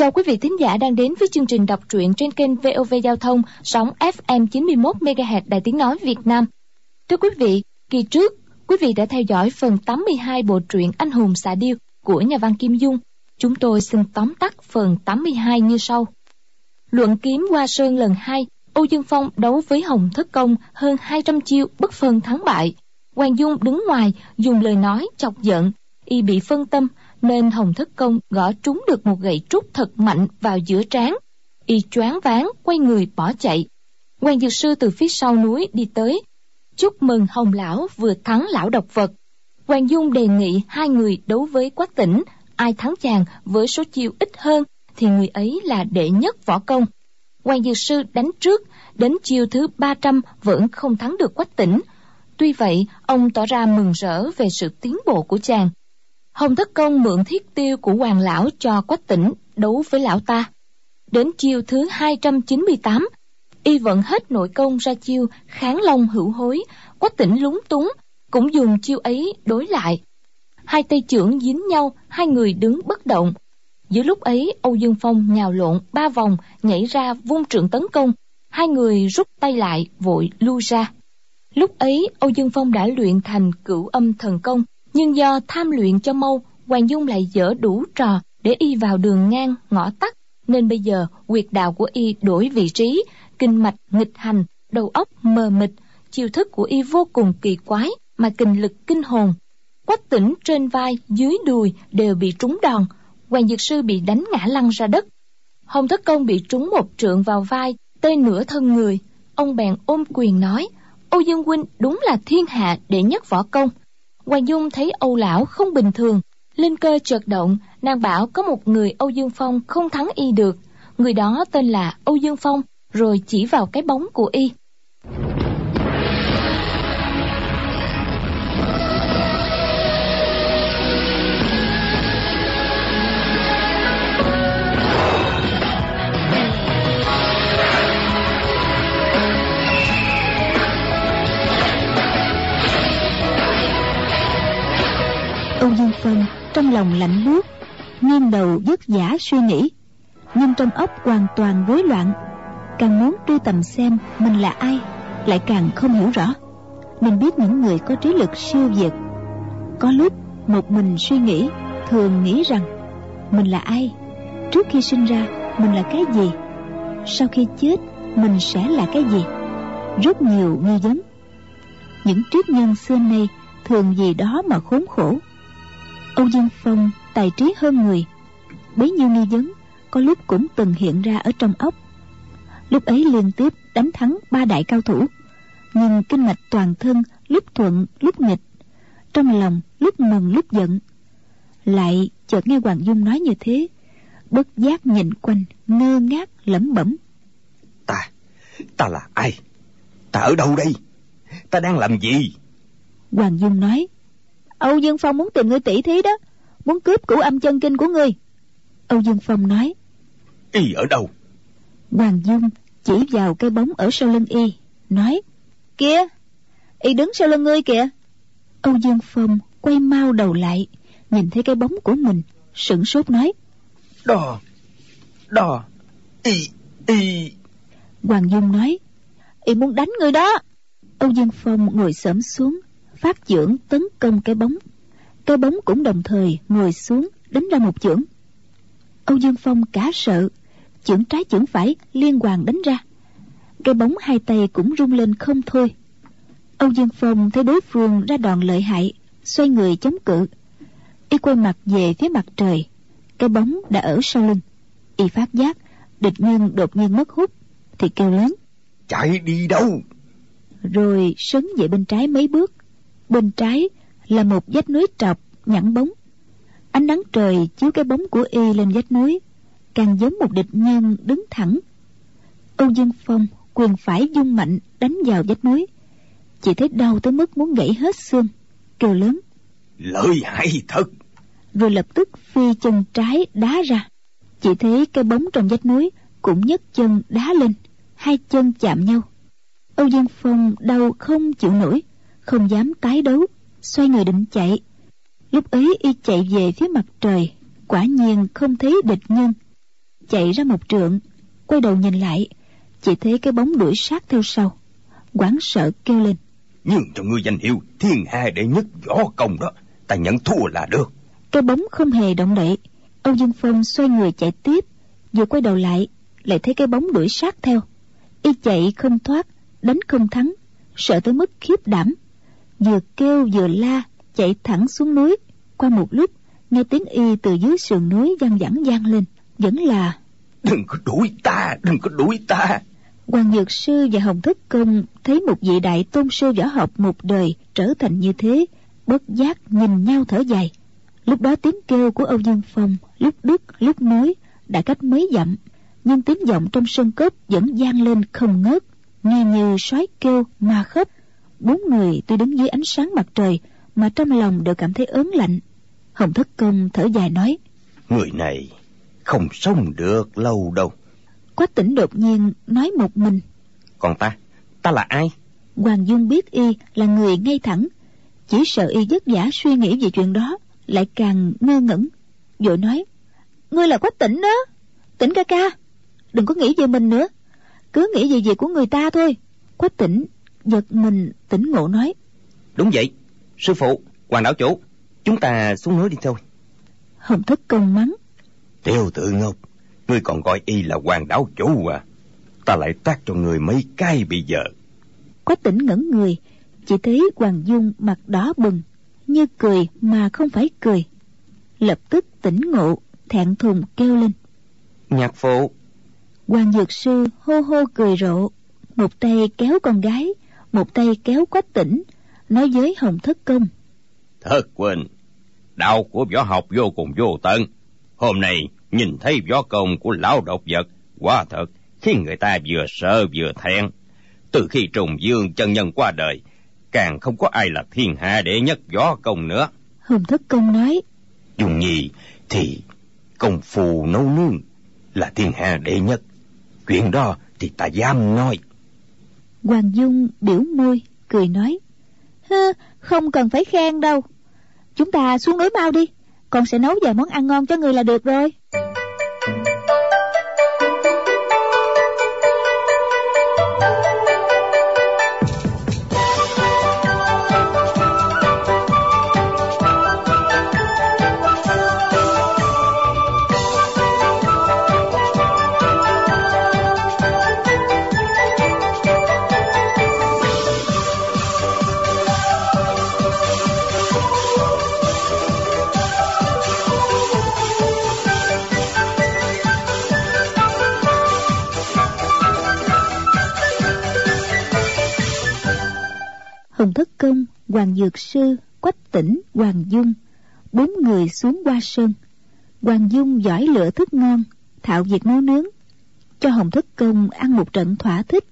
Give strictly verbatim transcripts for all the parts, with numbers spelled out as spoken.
Chào quý vị thính giả đang đến với chương trình đọc truyện trên kênh vê o vê Giao thông sóng ép em chín mươi mốt mê ga héc Đài Tiếng Nói Việt Nam. Thưa quý vị, kỳ trước, quý vị đã theo dõi phần tám mươi hai bộ truyện Anh hùng xạ điêu của nhà văn Kim Dung. Chúng tôi xin tóm tắt phần tám mươi hai như sau. Luận kiếm Hoa Sơn lần hai, Âu Dương Phong đấu với Hồng Thất Công hơn hai trăm chiêu bất phân thắng bại. Hoàng Dung đứng ngoài dùng lời nói chọc giận, y bị phân tâm nên Hồng Thất Công gõ trúng được một gậy trúc thật mạnh vào giữa trán. Y choáng váng quay người bỏ chạy. Hoàng Dược Sư từ phía sau núi đi tới, chúc mừng Hồng lão vừa thắng lão độc vật. Hoàng Dung đề nghị hai người đấu với Quách Tĩnh, ai thắng chàng với số chiêu ít hơn thì người ấy là đệ nhất võ công. Hoàng Dược Sư đánh trước, đến chiêu thứ ba trăm vẫn không thắng được Quách Tĩnh. Tuy vậy, ông tỏ ra mừng rỡ về sự tiến bộ của chàng. Hồng Thất Công mượn thiết tiêu của Hoàng lão cho Quách Tĩnh đấu với lão ta. Đến chiêu thứ hai trăm chín mươi tám, y vận hết nội công ra chiêu kháng long hữu hối. Quách Tĩnh lúng túng, cũng dùng chiêu ấy đối lại. Hai tay chưởng dính nhau, hai người đứng bất động. Giữa lúc ấy, Âu Dương Phong nhào lộn ba vòng, nhảy ra vung trượng tấn công. Hai người rút tay lại, vội lui ra. Lúc ấy, Âu Dương Phong đã luyện thành Cửu Âm Thần Công, nhưng do tham luyện cho mau, Hoàng Dung lại dở đủ trò để y vào đường ngang, ngõ tắt, nên bây giờ huyệt đạo của y đổi vị trí, kinh mạch nghịch hành, đầu óc mờ mịt, chiêu thức của y vô cùng kỳ quái mà kình lực kinh hồn. Quách Tĩnh trên vai, dưới đùi đều bị trúng đòn, Hoàng Dược Sư bị đánh ngã lăn ra đất. Hồng Thất Công bị trúng một trượng vào vai, tê nửa thân người. Ông bèn ôm quyền nói: Âu Dương huynh đúng là thiên hạ đệ nhất võ công. Hoàng Dung thấy Âu lão không bình thường, linh cơ chợt động, nàng bảo có một người Âu Dương Phong không thắng y được, người đó tên là Âu Dương Phong, rồi chỉ vào cái bóng của y. Âu Dương Phong trong lòng lạnh buốt, nghiêng đầu vất vả suy nghĩ, nhưng trong óc hoàn toàn rối loạn. Càng muốn truy tầm xem mình là ai, lại càng không hiểu rõ. Mình biết những người có trí lực siêu việt, có lúc một mình suy nghĩ, thường nghĩ rằng mình là ai, trước khi sinh ra mình là cái gì, sau khi chết mình sẽ là cái gì. Rất nhiều nghi vấn. Những triết nhân xưa nay thường vì đó mà khốn khổ. Âu Dương Phong tài trí hơn người, bấy nhiêu nghi vấn có lúc cũng từng hiện ra ở trong óc. Lúc ấy liên tiếp đánh thắng ba đại cao thủ, nhưng kinh mạch toàn thân lúc thuận lúc nghịch, trong lòng lúc mừng lúc giận. Lại chợt nghe Hoàng Dung nói như thế, bất giác nhìn quanh, ngơ ngác lẩm bẩm: Ta, ta là ai? Ta ở đâu đây? Ta đang làm gì? Hoàng Dung nói: Âu Dương Phong muốn tìm ngươi tỷ thí đó, muốn cướp Cửu Âm chân kinh của ngươi. Âu Dương Phong nói: Y ở đâu? Hoàng Dung chỉ vào cái bóng ở sau lưng y, nói: Kìa, y đứng sau lưng ngươi kìa. Âu Dương Phong quay mau đầu lại, nhìn thấy cái bóng của mình, sửng sốt nói: Đó, đó, y, y. Hoàng Dung nói: Y muốn đánh ngươi đó. Âu Dương Phong ngồi xổm xuống, phát chưởng tấn công cái bóng. Cái bóng cũng đồng thời ngồi xuống đánh ra một chưởng. Âu Dương Phong cả sợ, chưởng trái chưởng phải liên hoàn đánh ra. Cái bóng hai tay cũng rung lên không thôi. Âu Dương Phong thấy đối phương ra đòn lợi hại, xoay người chống cự. Y quay mặt về phía mặt trời, cái bóng đã ở sau lưng. Y phát giác địch nhân đột nhiên mất hút thì kêu lớn: Chạy đi đâu? Rồi sấn về bên trái mấy bước. Bên trái là một vách núi trọc nhẵn bóng. Ánh nắng trời chiếu cái bóng của y lên vách núi, càng giống một địch nhân đứng thẳng. Âu Dương Phong quyền phải vung mạnh đánh vào vách núi, chỉ thấy đau tới mức muốn gãy hết xương, kêu lớn: Lợi hại thật! Rồi lập tức phi chân trái đá ra. Chỉ thấy cái bóng trong vách núi cũng nhấc chân đá lên, hai chân chạm nhau. Âu Dương Phong đau không chịu nổi, không dám tái đấu, xoay người định chạy. Lúc ấy y chạy về phía mặt trời, quả nhiên không thấy địch nhân. chạy ra một trượng, quay đầu nhìn lại, chỉ thấy cái bóng đuổi sát theo sau. Hoảng sợ kêu lên: "Nhưng cho ngươi danh hiệu thiên hạ đệ nhất võ công đó, ta nhận thua là được." Cái bóng không hề động đậy. Âu Dương Phong xoay người chạy tiếp, vừa quay đầu lại, lại thấy cái bóng đuổi sát theo. Y chạy không thoát, đánh không thắng, sợ tới mức khiếp đảm, vừa kêu vừa la, chạy thẳng xuống núi. Qua một lúc, nghe tiếng y từ dưới sườn núi văng vẳng vang lên, vẫn là: "Đừng có đuổi ta, đừng có đuổi ta." Hoàng Dược Sư và Hồng Thất Công thấy một vị đại tôn sư võ học một đời trở thành như thế, bất giác nhìn nhau thở dài. Lúc đó tiếng kêu của Âu Dương Phong lúc đứt lúc nối, đã cách mấy dặm, nhưng tiếng vọng trong sân cốc vẫn vang lên không ngớt, nghe như sói kêu ma khóc. Bốn người tuy đứng dưới ánh sáng mặt trời mà trong lòng đều cảm thấy ớn lạnh. Hồng Thất Công thở dài nói: "Người này không sống được lâu đâu." Quách Tĩnh đột nhiên nói một mình: "Còn ta, ta là ai?" Hoàng Dung biết y là người ngay thẳng, chỉ sợ y vất vả suy nghĩ về chuyện đó, lại càng ngơ ngẩn, vội nói: "Ngươi là Quách Tĩnh đó, Tĩnh ca ca, đừng có nghĩ về mình nữa, cứ nghĩ về việc của người ta thôi." Quách Tĩnh giật mình tỉnh ngộ nói: "Đúng vậy, sư phụ, Hoàng đảo chủ, chúng ta xuống núi đi thôi." Hồng Thất Công mắng: "Tiêu Tự Ngọc, ngươi còn gọi y là Hoàng đảo chủ à? Ta lại tát cho người mấy cái bây giờ." Quách Tĩnh ngẩn người, chỉ thấy Hoàng Dung mặt đỏ bừng, như cười mà không phải cười. Lập tức tỉnh ngộ, thẹn thùng kêu lên: "Nhạc phụ." Hoàng Dược Sư hô hô cười rộ, một tay kéo con gái, một tay kéo Quách Tĩnh, nói với Hồng Thất Công: "Thất huynh, đạo của võ học vô cùng vô tận. Hôm nay nhìn thấy võ công của lão độc vật, quả thật khiến người ta vừa sợ vừa thẹn. Từ khi Trùng Dương chân nhân qua đời, càng không có ai là thiên hạ đệ nhất võ công nữa." Hồng Thất Công nói: "Dung Nhi thì công phu nấu nướng là thiên hạ đệ nhất, chuyện đó thì ta dám nói." Hoàng Dung biểu môi cười nói: "Hơ, không cần phải khen đâu. Chúng ta xuống núi mau đi, con sẽ nấu vài món ăn ngon cho người là được rồi." Hồng Thất Công, Hoàng Dược Sư, Quách Tĩnh, Hoàng Dung, bốn người xuống Hoa Sơn. Hoàng Dung giỏi lựa thức ngon, thạo việc nấu nướng, cho Hồng Thất Công ăn một trận thỏa thích.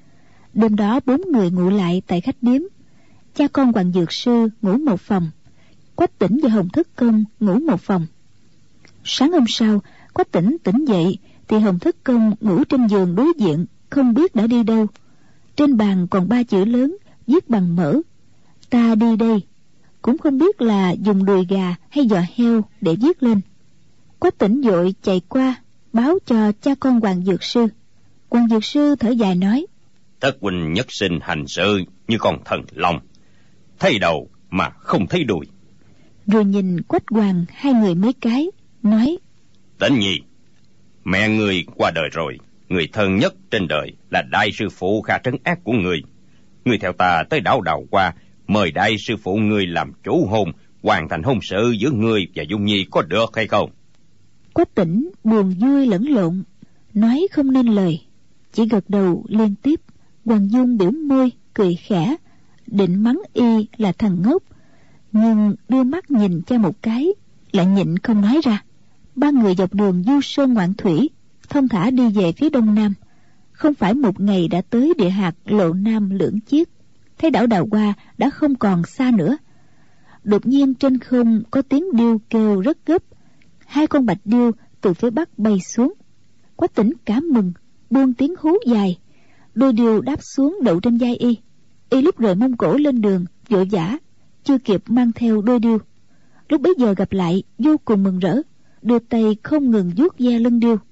Đêm đó bốn người ngủ lại tại khách điếm. Cha con Hoàng Dược Sư ngủ một phòng, Quách Tĩnh và Hồng Thất Công ngủ một phòng. Sáng hôm sau, Quách Tĩnh tỉnh dậy thì Hồng Thất Công ngủ trên giường đối diện, không biết đã đi đâu. Trên bàn còn ba chữ lớn viết bằng mỡ: "Ta đi đây", cũng không biết là dùng đùi gà hay giò heo để viết lên. Quách Tĩnh vội chạy qua báo cho cha con Hoàng Dược Sư. Hoàng Dược Sư thở dài nói: "Thất huynh nhất sinh hành sự như con thần long, thấy đầu mà không thấy đuôi." Rồi nhìn Quách Hoàng hai người mấy cái, nói: "Tĩnh Nhi, mẹ người qua đời rồi, người thân nhất trên đời là đại sư phụ Kha trấn ác của người. Người theo ta tới đảo Đào Hoa, mời đại sư phụ người làm chủ hôn, hoàn thành hôn sự giữa người và Dung Nhi, có được hay không?" Quách Tĩnh buồn vui lẫn lộn, nói không nên lời, chỉ gật đầu liên tiếp. Hoàng Dung biểu môi cười khẽ, định mắng y là thằng ngốc, nhưng đưa mắt nhìn cho một cái, lại nhịn không nói ra. Ba người dọc đường du sơn ngoạn thủy, thong thả đi về phía đông nam. Không phải một ngày đã tới địa hạt Lộ Nam Lưỡng Chiết, thấy đảo Đào Hoa đã không còn xa nữa. Đột nhiên trên không có tiếng điêu kêu rất gấp. Hai con bạch điêu từ phía bắc bay xuống. Quách Tĩnh cảm mừng, buông tiếng hú dài. Đôi điêu đáp xuống đậu trên vai y. Y lúc rời mông cổ lên đường vội vã, chưa kịp mang theo đôi điêu. Lúc bấy giờ gặp lại vô cùng mừng rỡ, đưa tay không ngừng vuốt ve lưng điêu.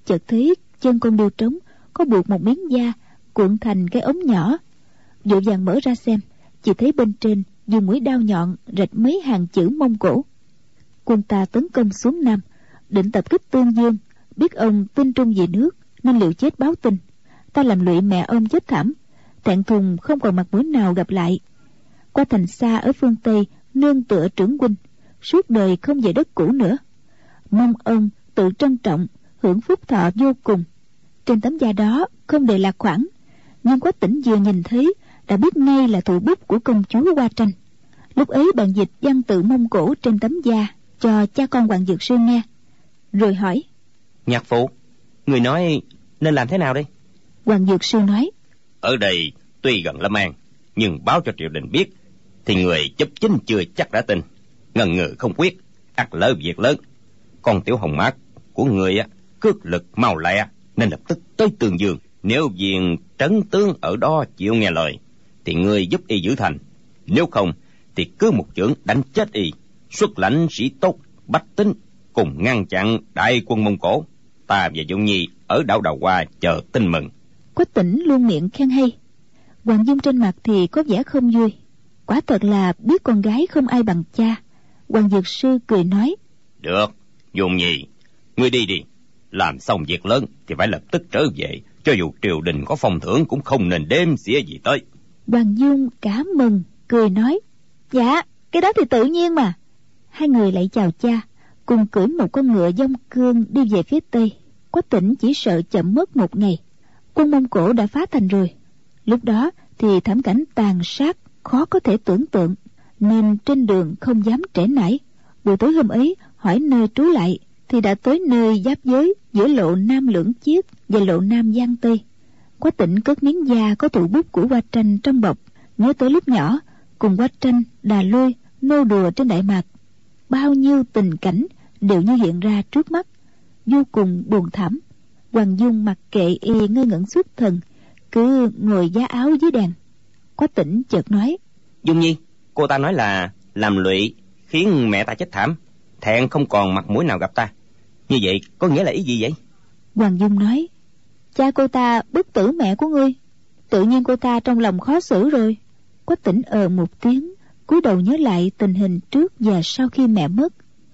chợt thấy chân con điêu trống có buộc một miếng da cuộn thành cái ống nhỏ, vội vàng mở ra xem, chỉ thấy bên trên dùng mũi đao nhọn rạch mấy hàng chữ Mông Cổ. Quân ta tấn công xuống Nam, định tập kích Tương Dương, biết ông tin trung về nước nên liều chết báo tin. Ta làm lụy mẹ ông chết thảm, thẹn thùng không còn mặt mũi nào gặp lại. Qua thành xa ở phương Tây nương tựa trưởng huynh, suốt đời không về đất cũ nữa. Mong ông tự trân trọng, hưởng phúc thọ vô cùng. Trên tấm da đó không đề lạc khoản, nhưng Quách Tĩnh vừa nhìn thấy đã biết ngay là thủ bút của công chúa Hoa Tranh. Lúc ấy bạn dịch văn tự Mông Cổ trên tấm da cho cha con Hoàng Dược Sư nghe, rồi hỏi: Nhạc phụ, người nói nên làm thế nào đây? Hoàng Dược Sư nói: Ở đây tuy gần Lâm An, nhưng báo cho triều đình biết thì người chấp chính chưa chắc đã tin, ngần ngừ không quyết, ắt lỡ việc lớn. Con Tiểu Hồng Mát của người á cước lực mau lẹ nên lập tức tới Tương Dương. Nếu viên trấn tướng ở đó chịu nghe lời thì người giúp y giữ thành, nếu không thì cứ một chưởng đánh chết y, xuất lãnh sĩ tốt bách tính cùng ngăn chặn đại quân Mông Cổ. Ta và Dung Nhi ở đảo Đào Hoa chờ tin mừng. Quách Tĩnh luôn miệng khen hay. Hoàng Dung trên mặt thì có vẻ không vui. Quả thật là biết con gái không ai bằng cha. Hoàng Dược Sư cười nói: Được, Dung Nhi, ngươi đi đi. Làm xong việc lớn thì phải lập tức trở về, cho dù triều đình có phong thưởng cũng không nên đếm xỉa gì tới. Hoàng Dung cả mừng, cười nói: Dạ, cái đó thì tự nhiên mà. Hai người lại chào cha, cùng cưỡi một con ngựa dông cương đi về phía tây. Quách Tĩnh chỉ sợ chậm mất một ngày. Quân Mông Cổ đã phá thành rồi. Lúc đó thì thảm cảnh tàn sát khó có thể tưởng tượng, nên trên đường không dám trễ nải. Buổi tối hôm ấy hỏi nơi trú lại thì đã tới nơi giáp giới giữa lộ Nam Lưỡng Chiết và lộ Nam Giang Tây. Quách Tĩnh cất miếng da có thủ bút của Hoa Tranh trong bọc, nhớ tới lúc nhỏ cùng Hoa Tranh đà lôi nô đùa trên Đại Mạc. Bao nhiêu tình cảnh đều như hiện ra trước mắt, vô cùng buồn thảm. Hoàng Dung mặc kệ y ngơ ngẩn xuất thần, cứ ngồi giá áo dưới đèn. Quách Tĩnh chợt nói: Dung Nhi, cô ta nói là làm lụy khiến mẹ ta chết thảm, thẹn không còn mặt mũi nào gặp ta. Như vậy có nghĩa là ý gì vậy? Hoàng Dung nói: Cha cô ta bức tử mẹ của ngươi, tự nhiên cô ta trong lòng khó xử rồi. Quách Tĩnh ờ một tiếng, cúi đầu nhớ lại tình hình trước và sau khi mẹ mất.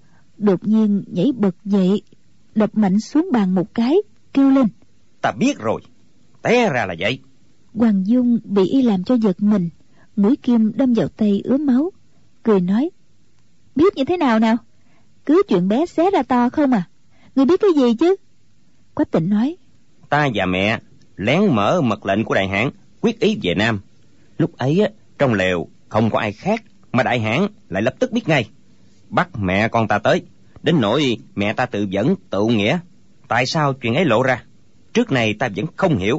Đột nhiên nhảy bật dậy, đập mạnh xuống bàn một cái, kêu lên: Ta biết rồi, té ra là vậy. Hoàng Dung bị y làm cho giật mình, mũi kim đâm vào tay ứa máu, cười nói: Biết như thế nào nào? Cứ chuyện bé xé ra to không à? Ngươi biết cái gì chứ? Quách Tĩnh nói: Ta và mẹ lén mở mật lệnh của đại hãn quyết ý về Nam. Lúc ấy á, trong lều không có ai khác, mà đại hãn lại lập tức biết ngay, bắt mẹ con ta tới, đến nỗi mẹ ta tự vẫn tự nghĩa. Tại sao chuyện ấy lộ ra? Trước này ta vẫn không hiểu.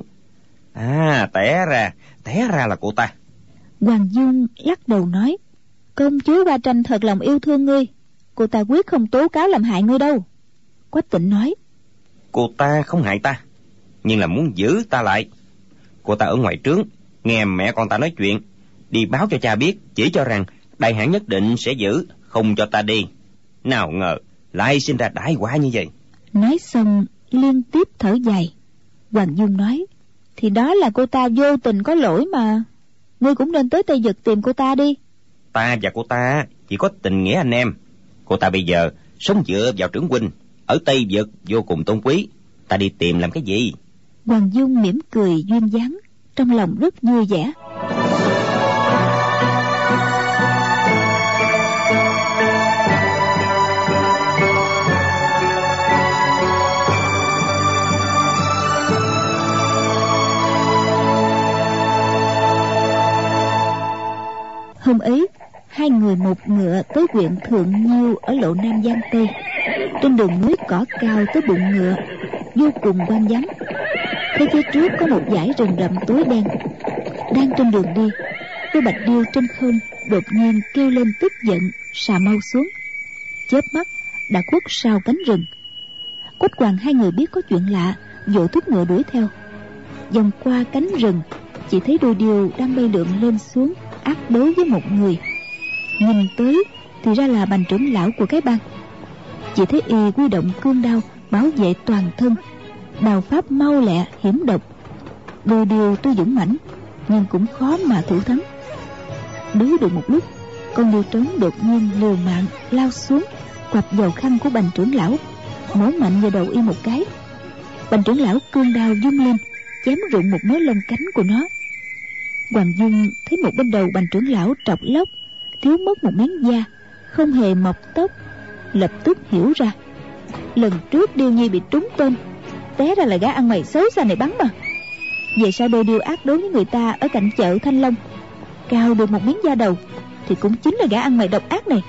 À, té ra, té ra là cô ta. Hoàng Dung lắc đầu nói: Công chúa Hoa Tranh thật lòng yêu thương ngươi, cô ta quyết không tố cáo làm hại ngươi đâu. Quách Tĩnh nói: Cô ta không hại ta, nhưng là muốn giữ ta lại. Cô ta ở ngoài trướng nghe mẹ con ta nói chuyện, đi báo cho cha biết, chỉ cho rằng đại hãn nhất định sẽ giữ, không cho ta đi. Nào ngờ lại sinh ra đại quả như vậy. Nói xong liên tiếp thở dài. Hoàng Dung nói: Thì đó là cô ta vô tình có lỗi mà, ngươi cũng nên tới Tây Vực tìm cô ta đi. Ta và cô ta chỉ có tình nghĩa anh em. Cô ta bây giờ sống dựa vào trưởng huynh, ở Tây Vực vô cùng tôn quý, ta đi tìm làm cái gì? Hoàng Dung mỉm cười duyên dáng, trong lòng rất vui vẻ. Hôm ấy, hai người một ngựa tới huyện Thượng Nhiêu ở lộ Nam Giang Tây. Trên đường núi cỏ cao tới bụng ngựa, vô cùng hoang vắng. Thấy phía trước có một dải rừng rậm tối đen. Đang trên đường đi, đôi bạch điêu trên không đột nhiên kêu lên tức giận, xà mau xuống. Chớp mắt đã khuất sau cánh rừng. Quách Hoàng hai người biết có chuyện lạ, vội thúc ngựa đuổi theo. Vòng qua cánh rừng, chỉ thấy đôi điêu đang bay lượn lên xuống, ác đối với một người. Nhìn tới thì ra là bành trưởng lão của cái bang. Chỉ thấy y huy động cương đao bảo vệ toàn thân, đao pháp mau lẹ hiểm độc. Đôi điêu tuy dũng mãnh nhưng cũng khó mà thủ thắng. Đấu được một lúc, con điêu trống đột nhiên liều mạng lao xuống, quặp vào khăn của Bành trưởng lão, mổ mạnh vào đầu y một cái. Bành trưởng lão cương đao vung lên, chém rụng một mớ lông cánh của nó. Hoàng Dung thấy một bên đầu Bành trưởng lão trọc lóc, thiếu mất một miếng da, không hề mọc tóc, lập tức hiểu ra. Lần trước Điêu Nhi bị trúng tên, té ra là gã ăn mày xấu xa này bắn mà. Về sau đôi điêu ác đối với người ta ở cạnh chợ Thanh Long, cào được một miếng da đầu thì cũng chính là gã ăn mày độc ác này.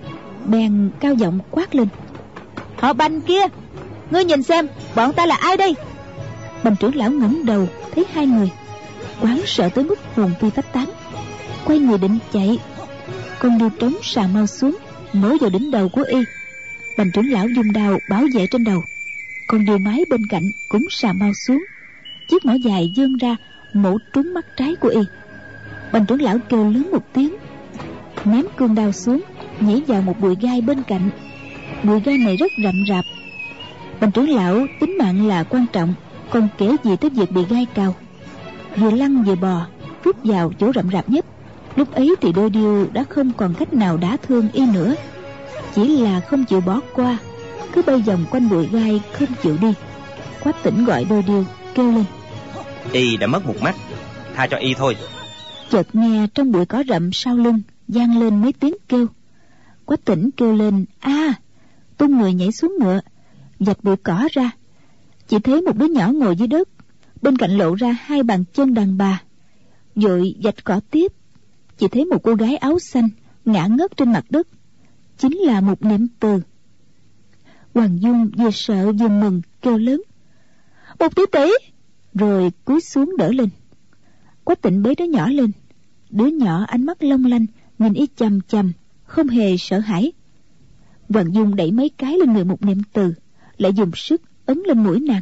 Bèn cao giọng quát lên: "Họ Bành kia, ngươi nhìn xem bọn ta là ai đây?" Bành trưởng lão ngẩng đầu thấy hai người, hoảng sợ tới mức hồn phi phách tán, quay người định chạy. Con điêu trống sà mau xuống, mổ vào đỉnh đầu của y. Bành trưởng lão dùng đao bảo vệ trên đầu. Con điêu mái bên cạnh cũng sà mau xuống, chiếc mỏ dài vươn ra mổ trúng mắt trái của y. Bành trưởng lão kêu lớn một tiếng, ném cương đao xuống, nhảy vào một bụi gai bên cạnh. Bụi gai này rất rậm rạp. Bành trưởng lão tính mạng là quan trọng, còn kể gì tới việc bị gai cào. Vừa lăn vừa bò rút vào chỗ rậm rạp nhất. Lúc ấy thì đôi điêu đã không còn cách nào đả thương y nữa, chỉ là không chịu bỏ qua, cứ bay vòng quanh bụi gai không chịu đi. Quách Tỉnh gọi đôi điêu kêu lên: "Y đã mất một mắt, tha cho y thôi." Chợt nghe trong bụi cỏ rậm sau lưng vang lên mấy tiếng kêu. Quách Tỉnh kêu lên a à, tung người nhảy xuống ngựa, vạch bụi cỏ ra. Chỉ thấy một đứa nhỏ ngồi dưới đất, bên cạnh lộ ra hai bàn chân đàn bà. Vội vạch cỏ tiếp, chỉ thấy một cô gái áo xanh ngã ngất trên mặt đất, chính là Mục Niệm Từ. Hoàng Dung vừa sợ vừa mừng kêu lớn: "Một tỷ tỷ!" Rồi cúi xuống đỡ lên. Quách Tỉnh bế đứa nhỏ lên. Đứa nhỏ ánh mắt long lanh nhìn y chằm chằm, không hề sợ hãi. Hoàng Dung đẩy mấy cái lên người Mục Niệm Từ, lại dùng sức ấn lên mũi nàng.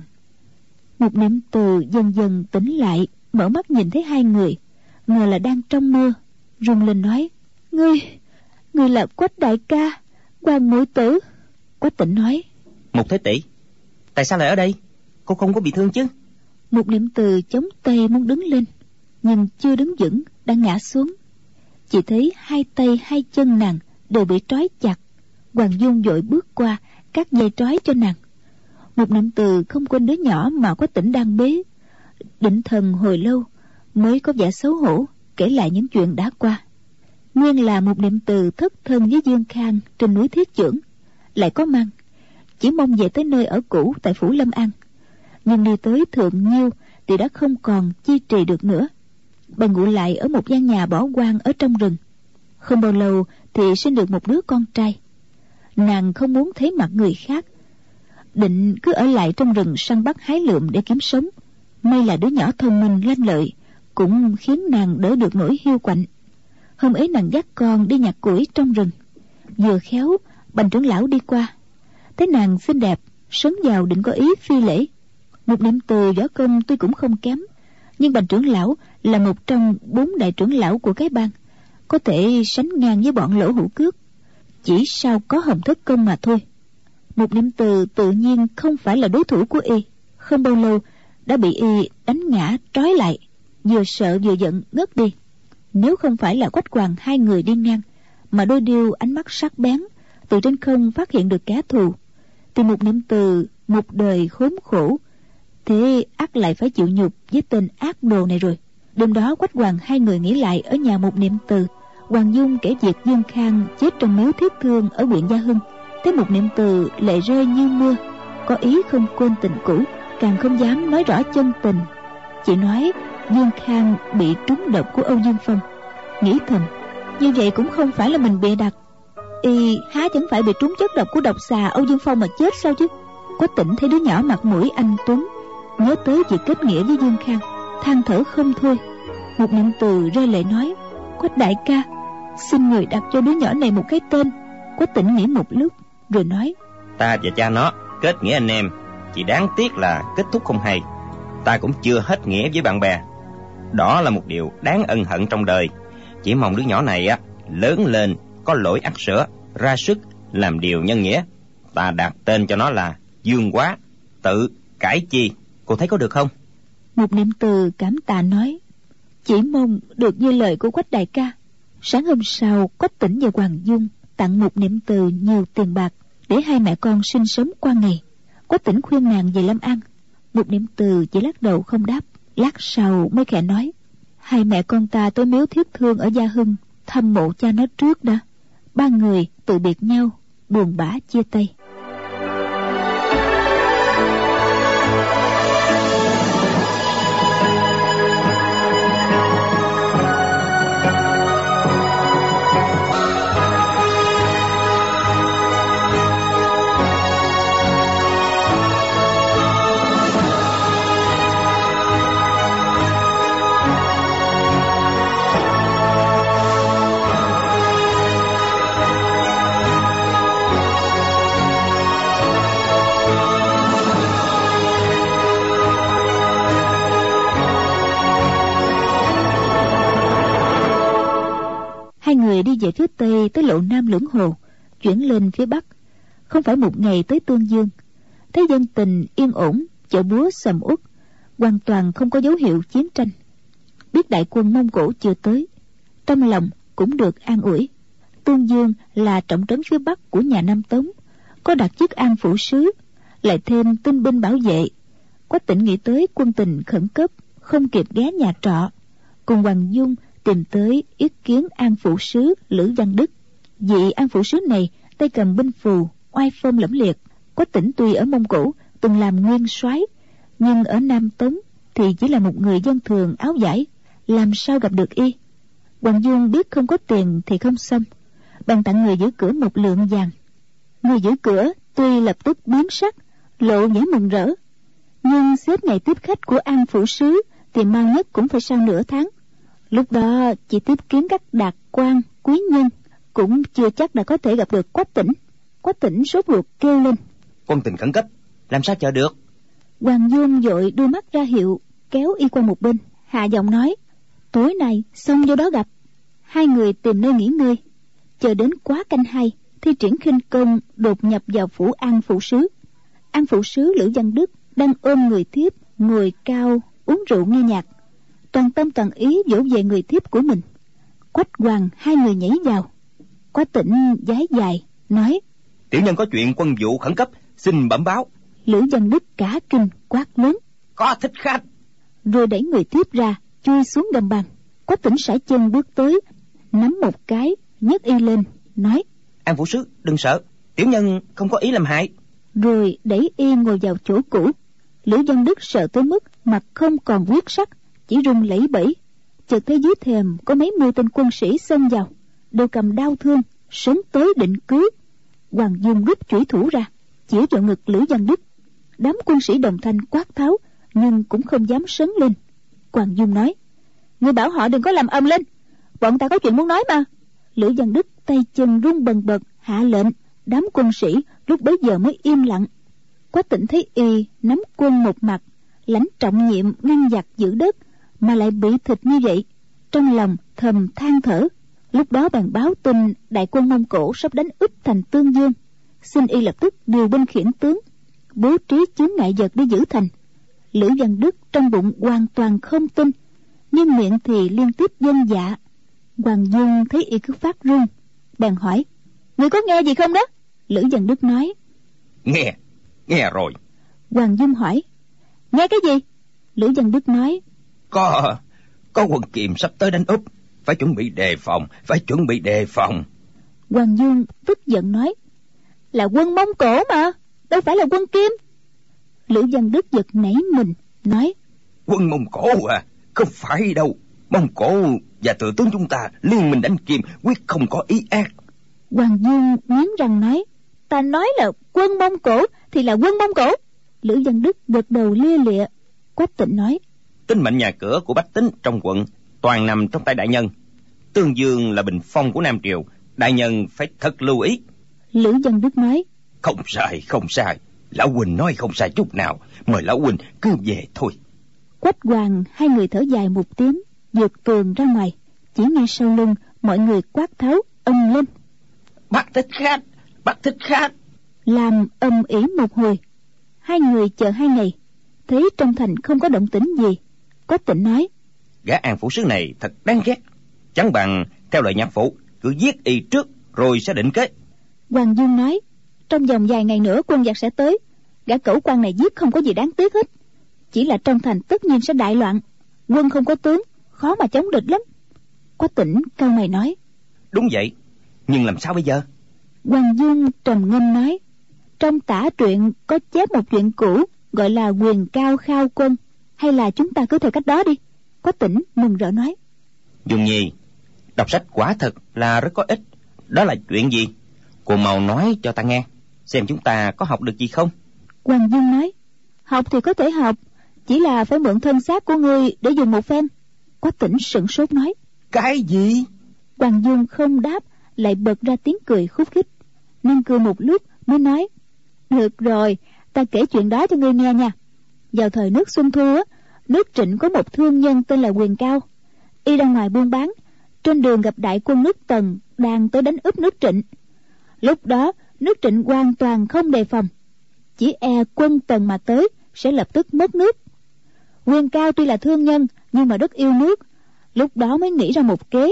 Mục Niệm Từ dần dần tỉnh lại, mở mắt nhìn thấy hai người, ngờ là đang trong mơ, run lên nói: Ngươi, ngươi là Quách đại ca, Hoàng muội tử." Quách Tỉnh nói: "Mục thế tỷ, tại sao lại ở đây? Cô không có bị thương chứ?" Mục Niệm Từ chống tay muốn đứng lên, nhưng chưa đứng vững đã ngã xuống. Chỉ thấy hai tay hai chân nàng đều bị trói chặt. Hoàng Dung vội bước qua cắt dây trói cho nàng. Mục Niệm Từ không quên đứa nhỏ mà Quách Tỉnh đang bế, định thần hồi lâu mới có vẻ xấu hổ kể lại những chuyện đã qua. Nguyên là Mục Niệm Từ thất thân với Dương Khang trên núi Thiết Chưởng, lại có mang, chỉ mong về tới nơi ở cũ tại phủ Lâm An, nhưng đi tới Thượng Nhiêu thì đã không còn chi trì được nữa. Bà ngủ lại ở một gian nhà bỏ hoang ở trong rừng. Không bao lâu thì sinh được một đứa con trai. Nàng không muốn thấy mặt người khác, định cứ ở lại trong rừng săn bắt hái lượm để kiếm sống. May là đứa nhỏ thông minh lanh lợi, cũng khiến nàng đỡ được nỗi hiu quạnh. Hôm ấy nàng dắt con đi nhặt củi trong rừng, vừa khéo Bành trưởng lão đi qua, thấy nàng xinh đẹp, sấn vào định có ý phi lễ. Một Niệm Từ võ công tuy cũng không kém, nhưng Bành trưởng lão là một trong bốn đại trưởng lão của cái bang, có thể sánh ngang với bọn Lỗ Hữu Cước, chỉ sao có Hồng Thất Công mà thôi. Một Niệm Từ tự nhiên không phải là đối thủ của y, không bao lâu đã bị y đánh ngã trói lại, vừa sợ vừa giận ngất đi. Nếu không phải là Quách Hoàng hai người đi ngang, mà đôi điêu ánh mắt sắc bén từ trên không phát hiện được kẻ thù, thì Một Niệm Từ một đời khốn khổ, thế ắt lại phải chịu nhục với tên ác đồ này rồi. Đêm đó Quách Hoàng hai người nghỉ lại ở nhà Một Niệm Từ. Hoàng Dung kể việc Dương Khang chết trong miếu Thiết Thương ở huyện Gia Hưng. Thấy Một Niệm Từ lệ rơi như mưa, có ý không quên tình cũ, càng không dám nói rõ chân tình, chỉ nói Dương Khang bị trúng độc của Âu Dương Phong. Nghĩ thầm, như vậy cũng không phải là mình bịa đặt, y há chẳng phải bị trúng chất độc của độc xà Âu Dương Phong mà chết sao chứ. Quách Tỉnh thấy đứa nhỏ mặt mũi anh tuấn, nhớ tới việc kết nghĩa với Dương Khang, than thở không thôi. Một Niệm Từ rơi lệ nói: Quách đại ca, xin người đặt cho đứa nhỏ này một cái tên. Quách Tỉnh nghĩ một lúc rồi nói: Ta và cha nó kết nghĩa anh em, chỉ đáng tiếc là kết thúc không hay. Ta cũng chưa hết nghĩa với bạn bè, đó là một điều đáng ân hận trong đời. Chỉ mong đứa nhỏ này á lớn lên có lỗi ắt sửa, ra sức làm điều nhân nghĩa. Ta đặt tên cho nó là Dương Quá, tự Cải chi, cô thấy có được không? Một niệm từ cảm tạ nói, chỉ mong được như lời của Quách đại ca. Sáng hôm sau, Quách Tĩnh và Hoàng Dung tặng một niệm từ nhiều tiền bạc để hai mẹ con sinh sống qua ngày. Quách Tĩnh khuyên nàng về Lâm An. Một niệm từ chỉ lắc đầu không đáp. Lát sau mới khẽ nói, hai mẹ con ta tới miếu Thiết Thương ở Gia Hưng thăm mộ cha nó trước đã. Ba người từ biệt nhau, buồn bã chia tay. Hai người đi về phía tây tới lộ Nam Lưỡng Hồ, chuyển lên phía bắc. Không phải một ngày tới Tương Dương. Thấy dân tình yên ổn, chợ búa sầm uất, hoàn toàn không có dấu hiệu chiến tranh. Biết đại quân Mông Cổ chưa tới, trong lòng cũng được an ủi. Tương Dương là trọng trấn phía bắc của nhà Nam Tống, có đặt chức an phủ sứ, lại thêm tinh binh bảo vệ. Quách Tĩnh nghĩ tới quân tình khẩn cấp, không kịp ghé nhà trọ, cùng Hoàng Dung tìm tới yết kiến an phủ sứ Lữ Văn Đức. Vị an phủ sứ này tay cầm binh phù, oai phong lẫm liệt. Quách Tĩnh tuy ở Mông Cổ từng làm nguyên soái, nhưng ở Nam Tống thì chỉ là một người dân thường áo vải, làm sao gặp được y. Hoàng Dung biết không có tiền thì không xông, bèn tặng người giữ cửa một lượng vàng. Người giữ cửa tuy lập tức biến sắc, lộ vẻ mừng rỡ, nhưng xếp ngày tiếp khách của an phủ sứ thì mau nhất cũng phải sau nửa tháng. Lúc đó chỉ tiếp kiến các đạt quan quý nhân, cũng chưa chắc đã có thể gặp được Quách Tĩnh. Quách Tĩnh sốt ruột kêu lên, quân tình khẩn cấp, làm sao chờ được? Hoàng Dung vội đưa mắt ra hiệu, kéo y qua một bên, hạ giọng nói, tối nay xông vô đó gặp. Hai người tìm nơi nghỉ ngơi, chờ đến quá canh hai, thi triển khinh công đột nhập vào phủ an phủ sứ. An phủ sứ Lữ Văn Đức đang ôm người thiếp ngồi cao uống rượu nghe nhạc, toàn tâm toàn ý dỗ về người thiếp của mình. Quách Hoàng hai người nhảy vào. Quách Tĩnh vái dài nói, tiểu nhân có chuyện quân vụ khẩn cấp, xin bẩm báo. Lữ Văn Đức cả kinh quát lớn, có thích khách. Rồi đẩy người thiếp ra, chui xuống gầm bàn. Quách Tĩnh sải chân bước tới, nắm một cái nhấc y lên, nói, an phủ sứ đừng sợ, tiểu nhân không có ý làm hại. Rồi đẩy y ngồi vào chỗ cũ. Lữ Văn Đức sợ tới mức mặt không còn huyết sắc, chỉ run lẩy bẩy. Chợt thấy dưới thềm có mấy mươi tên quân sĩ xông vào, đều cầm đao thương, sớm tới định cứu. Hoàng Dung rút chủy thủ ra, chỉ vào ngực Lữ Văn Đức. Đám quân sĩ đồng thanh quát tháo, nhưng cũng không dám sấn lên. Hoàng Dung nói, người bảo họ đừng có làm ầm lên, bọn ta có chuyện muốn nói mà. Lữ Văn Đức tay chân run bần bật hạ lệnh. Đám quân sĩ lúc bấy giờ mới im lặng. Quách Tĩnh thấy y nắm quân một mặt, lãnh trọng nhiệm ngăn giặc giữ đất, mà lại bị thịt như vậy, trong lòng thầm than thở. Lúc đó bèn báo tin đại quân Mông Cổ sắp đánh úp thành Tương Dương, xin y lập tức điều binh khiển tướng, bố trí chướng ngại vật để giữ thành. Lữ Văn Đức trong bụng hoàn toàn không tin, nhưng miệng thì liên tiếp vâng dạ. Hoàng Dung thấy y cứ phát run, bèn hỏi, người có nghe gì không đó? Lữ Văn Đức nói, nghe, nghe rồi. Hoàng Dung hỏi, nghe cái gì? Lữ Văn Đức nói, có có quân Kiềm sắp tới đánh úp, phải chuẩn bị đề phòng, phải chuẩn bị đề phòng. Hoàng Dung tức giận nói, là quân Mông Cổ mà, đâu phải là quân Kim. Lữ Văn Đức giật nảy mình, nói, quân Mông Cổ à? Không phải đâu, Mông Cổ và thừa tướng chúng ta liên minh đánh Kim, quyết không có ý ác. Hoàng Dung nghiến răng nói, ta nói là quân Mông Cổ thì là quân Mông Cổ. Lữ Văn Đức gật đầu lia lịa. Quách Tĩnh nói, tính mệnh nhà cửa của bách tính trong quận toàn nằm trong tay đại nhân. Tương Dương là bình phong của Nam Triều, đại nhân phải thật lưu ý. Lữ Văn Đức nói, không sai, không sai, lão huynh nói không sai chút nào, mời lão huynh cứ về thôi. Quách Hoàng hai người thở dài một tiếng, vượt tường ra ngoài. Chỉ nghe sau lưng mọi người quát tháo ầm lên, bắt thích khách, bắt thích khách. Làm ầm ĩ một hồi. Hai người chờ hai ngày, thấy trong thành không có động tĩnh gì, Quách Tĩnh nói: Gã An phủ sứ này thật đáng ghét, chẳng bằng theo lời nhạc phụ, cứ giết y trước rồi sẽ định kế. Hoàng Dương nói: Trong vòng vài ngày nữa quân giặc sẽ tới, gã cẩu quan này giết không có gì đáng tiếc hết. Chỉ là trong thành tất nhiên sẽ đại loạn, quân không có tướng, khó mà chống địch lắm. Quách Tĩnh cau mày nói: Đúng vậy, nhưng làm sao bây giờ? Hoàng Dương trầm ngâm nói: Trong tả truyện có chép một chuyện cũ gọi là quyền cao khao quân, hay là chúng ta cứ theo cách đó đi. Quách Tĩnh mừng rỡ nói: Dung Nhi, đọc sách quả thật là rất có ích. Đó là chuyện gì? Cô mau nói cho ta nghe, xem chúng ta có học được gì không. Hoàng Dương nói: Học thì có thể học, chỉ là phải mượn thân xác của ngươi để dùng một phen. Quách Tĩnh sửng sốt nói: Cái gì? Hoàng Dương không đáp, lại bật ra tiếng cười khúc khích. Nàng cười một lúc mới nói: Được rồi, ta kể chuyện đó cho ngươi nghe nha. Vào thời nước Xuân Thu á, nước Trịnh có một thương nhân tên là Quyền Cao. Y ra ngoài buôn bán, trên đường gặp đại quân nước Tần đang tới đánh úp nước Trịnh. Lúc đó nước Trịnh hoàn toàn không đề phòng, chỉ e quân Tần mà tới sẽ lập tức mất nước. Quyền Cao tuy là thương nhân nhưng mà rất yêu nước, lúc đó mới nghĩ ra một kế.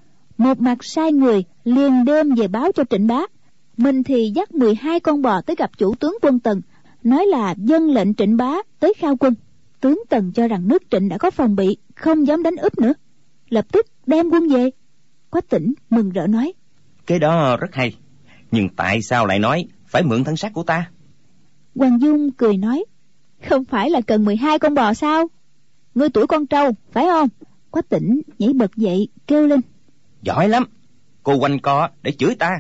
Một mặt sai người liền đêm về báo cho Trịnh bá, mình thì dắt mười hai con bò tới gặp chủ tướng quân Tần, nói là dâng lệnh Trịnh bá tới khao quân. Tướng Tần cho rằng nước Trịnh đã có phòng bị, không dám đánh úp nữa, lập tức đem quân về. Quách Tĩnh mừng rỡ nói: Cái đó rất hay, nhưng tại sao lại nói phải mượn thân xác của ta? Hoàng Dung cười nói: Không phải là cần mười hai con bò sao? Ngươi tuổi con trâu phải không? Quách Tĩnh nhảy bật dậy kêu lên: Giỏi lắm, cô quanh co để chửi ta.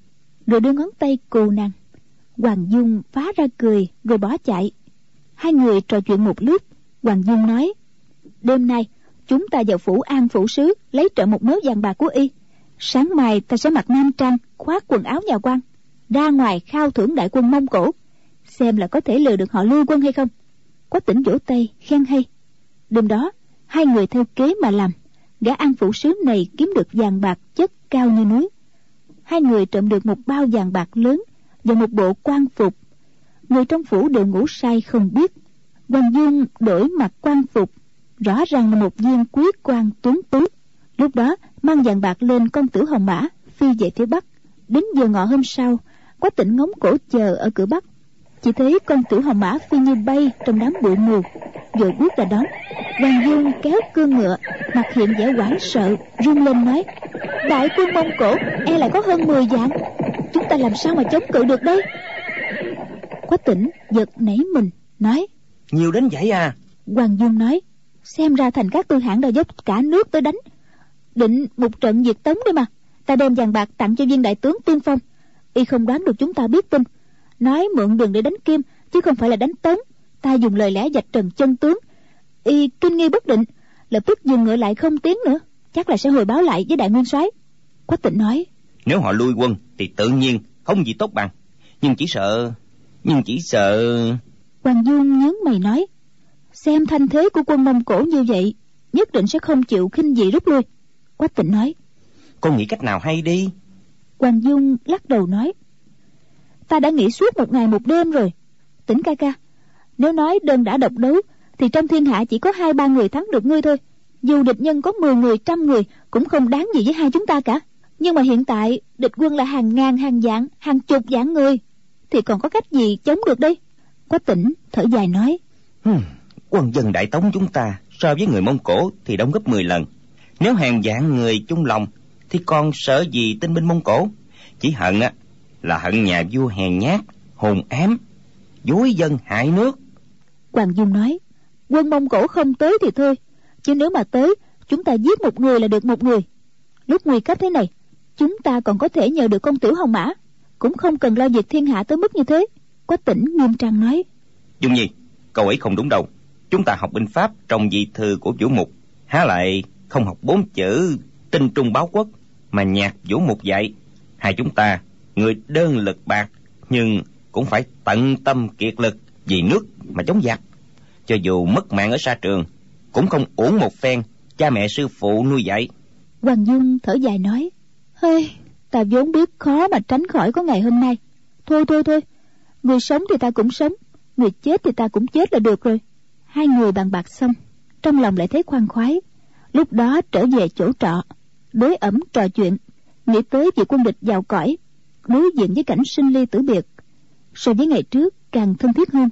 Rồi đưa ngón tay cù nàng. Hoàng Dung phá ra cười rồi bỏ chạy. Hai người trò chuyện một lúc. Hoàng Dung nói: Đêm nay chúng ta vào phủ An phủ sứ lấy trợ một mớ vàng bạc của y. Sáng mai ta sẽ mặc nam trang, khoác quần áo nhà quan, ra ngoài khao thưởng đại quân Mông Cổ, xem là có thể lừa được họ lui quân hay không. Quách Tĩnh vỗ tay khen hay. Đêm đó hai người theo kế mà làm. Gã An phủ sứ này kiếm được vàng bạc chất cao như núi. Hai người trộm được một bao vàng bạc lớn và một bộ quan phục. Người trong phủ đều ngủ say không biết. Hoàng Dương đổi mặc quan phục, rõ ràng là một viên quý quan tuấn tú. Lúc đó mang vàng bạc lên con Tử Hồng Mã phi về phía bắc. Đến giờ ngọ hôm sau, Quách Tĩnh ngóng cổ chờ ở cửa bắc. Chỉ thấy con Tử Hồng Mã phi như bay trong đám bụi mù, vội bước ra đón. Hoàng Dương kéo cương ngựa, mặt hiện vẻ hoảng sợ, run lên nói: Đại quân Mông Cổ e lại có hơn mười vạn, chúng ta làm sao mà chống cự được đây? Quách Tĩnh giật nảy mình nói: Nhiều đến vậy à? Hoàng Dương nói: Xem ra thành các tư hãng đã dốc cả nước tới đánh, định một trận diệt Tống đây mà. Ta đem vàng bạc tặng cho viên đại tướng Tiên Phong, y không đoán được chúng ta biết tin, nói mượn đường để đánh Kim chứ không phải là đánh Tống. Ta dùng lời lẽ vạch trần chân tướng, y kinh nghi bất định, lập tức dừng ngựa lại không tiến nữa, chắc là sẽ hồi báo lại với đại nguyên soái. Quách Tĩnh nói: Nếu họ lui quân thì tự nhiên không gì tốt bằng, nhưng chỉ sợ nhưng chỉ sợ Hoàng Dương nhướng mày nói: Xem thanh thế của quân Mông Cổ như vậy, nhất định sẽ không chịu khinh dị rút lui. Quách Tĩnh nói: Con nghĩ cách nào hay đi. Hoàng Dương lắc đầu nói: Ta đã nghĩ suốt một ngày một đêm rồi. Tĩnh ca ca, nếu nói đơn đã độc đấu thì trong thiên hạ chỉ có hai ba người thắng được ngươi thôi. Dù địch nhân có mười người, trăm người cũng không đáng gì với hai chúng ta cả. Nhưng mà hiện tại địch quân là hàng ngàn, hàng vạn, hàng chục vạn người, thì còn có cách gì chống được đây? Quách Tĩnh thở dài nói: hmm, Quân dân Đại Tống chúng ta so với người Mông Cổ thì đông gấp mười lần. Nếu hàng vạn người chung lòng thì còn sợ gì tinh binh Mông Cổ. Chỉ hận á là hận nhà vua hèn nhát, hồn ám, dối dân hại nước. Hoàng Dung nói: Quân Mông Cổ không tới thì thôi, chứ nếu mà tới, chúng ta giết một người là được một người. Lúc nguy cấp thế này, chúng ta còn có thể nhờ được công tử Hồng Mã, cũng không cần lo việc thiên hạ tới mức như thế. Quách Tĩnh nghiêm trang nói: Dung Nhi, câu ấy không đúng đâu. Chúng ta học binh pháp trong di thư của Vũ Mục, há lại không học bốn chữ tinh trung báo quốc mà nhạc Vũ Mục dạy. Hai chúng ta người đơn lực bạc, nhưng cũng phải tận tâm kiệt lực vì nước mà chống giặc. Cho dù mất mạng ở xa trường, cũng không uổng một phen cha mẹ sư phụ nuôi dạy. Hoàng Dung thở dài nói: Hơi, ta vốn biết khó mà tránh khỏi có ngày hôm nay. Thôi thôi thôi, người sống thì ta cũng sống, người chết thì ta cũng chết là được rồi. hai người bàn bạc xong, trong lòng lại thấy khoan khoái. Lúc đó trở về chỗ trọ, đối ẩm trò chuyện, nghĩ tới vị quân địch giàu cõi, đối diện với cảnh sinh ly tử biệt, so với ngày trước càng thân thiết hơn.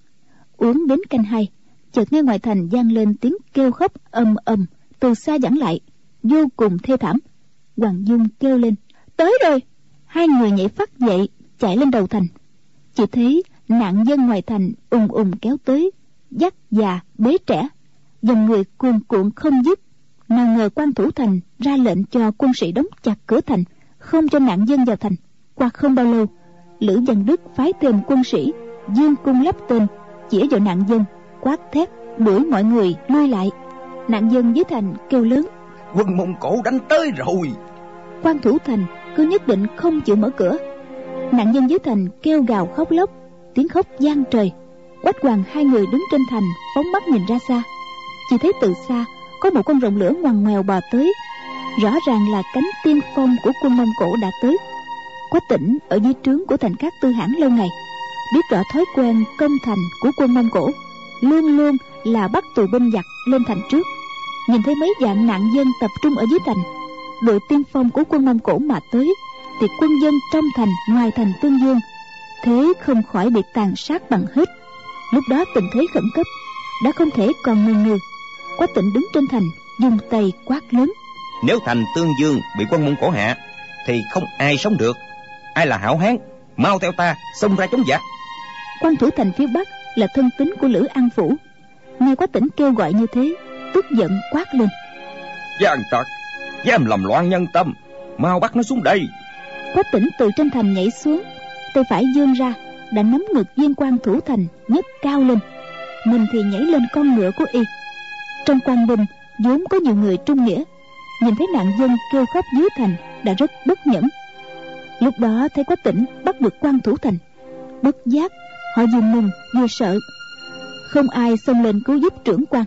Uống đến canh hai, chợt nghe ngoài thành vang lên tiếng kêu khóc ầm ầm từ xa vẳng lại, vô cùng thê thảm. Hoàng Dung kêu lên: tới rồi! Hai người nhảy phắt dậy, chạy lên đầu thành. Chỉ thấy nạn dân ngoài thành ùng ùng kéo tới, dắt già bế trẻ, dòng người cuồn cuộn không dứt. Nào ngờ quan thủ thành ra lệnh cho quân sĩ đóng chặt cửa thành, không cho nạn dân vào thành. Qua không bao lâu, Lữ Văn Đức phái thêm quân sĩ dương cung lắp tên, chỉ vào nạn dân, quát thét đuổi mọi người lui lại. Nạn dân dưới thành kêu lớn: quân Mông Cổ đánh tới rồi! Quan thủ thành cứ nhất định không chịu mở cửa. Nạn dân dưới thành kêu gào khóc lóc, tiếng khóc vang trời. Quách Hoàng hai người đứng trên thành, phóng mắt nhìn ra xa, chỉ thấy từ xa có một con rồng lửa ngoằn ngoèo bò tới, rõ ràng là cánh tiên phong của quân Mông Cổ đã tới. Quách Tĩnh ở dưới trướng của Thành Cát Tư Hãn lâu ngày, biết rõ thói quen công thành của quân Mông Cổ, luôn luôn là bắt tù binh giặc lên thành trước. Nhìn thấy mấy vạn nạn dân tập trung ở dưới thành, đội tiên phong của quân Mông Cổ mà tới, thì quân dân trong thành ngoài thành tương dương, thế không khỏi bị tàn sát bằng hết. Lúc đó tình thế khẩn cấp, đã không thể còn ngần ngừ. Quách Tĩnh đứng trên thành, dùng tay quát lớn: nếu thành Tương Dương bị quân Mông Cổ hạ, thì không ai sống được. Ai là hảo hán, mau theo ta xông ra chống giặc. Quan thủ thành phía bắc là thân tín của Lữ An Phủ, nghe Quách Tĩnh kêu gọi như thế, tức giận quát lên: gian tặc, dám làm loạn nhân tâm, mau bắt nó xuống đây! Quách Tĩnh từ trên thành nhảy xuống, tay phải vươn ra đã nắm ngực viên quan thủ thành nhấc cao lên, mình thì nhảy lên con ngựa của y. Trong quan binh vốn có nhiều người trung nghĩa, nhìn thấy nạn dân kêu khóc dưới thành đã rất bất nhẫn. Lúc đó thấy Quách Tĩnh bắt được quan thủ thành, bất giác họ vừa mừng vừa sợ, không ai xông lên cứu giúp trưởng quan.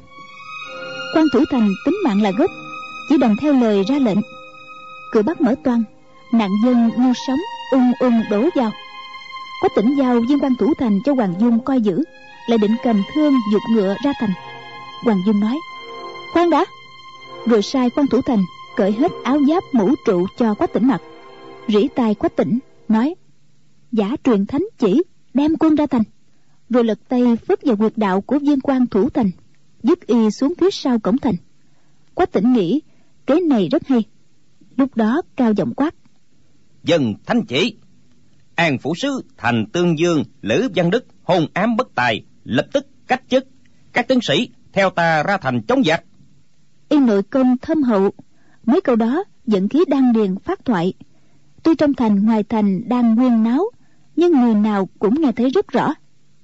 Quan thủ thành tính mạng là gốc, chỉ đành theo lời ra lệnh. Cửa bắc mở toang, nạn dân như sóng ung ung đổ vào. Quách Tĩnh giao viên quan thủ thành cho Hoàng Dung coi giữ, lại định cầm thương giục ngựa ra thành. Hoàng Dung nói: khoan đã, rồi sai quan thủ thành cởi hết áo giáp mũ trụ cho Quách Tĩnh mặc, rỉ tai Quách Tĩnh nói: giả truyền thánh chỉ, đem quân ra thành. Rồi lật tay phất vào quyệt đạo của viên quan thủ thành, dứt y xuống phía sau cổng thành. Quách Tĩnh nghĩ kế này rất hay, lúc đó cao giọng quát: dân thánh chỉ! An phủ sứ thành Tương Dương Lữ Văn Đức hôn ám bất tài, lập tức cách chức. Các tướng sĩ theo ta ra thành chống giặc. Y nội công thâm hậu, mấy câu đó dẫn khí đan điền phát thoại. Tuy trong thành ngoài thành đang nguyên náo, nhưng người nào cũng nghe thấy rất rõ.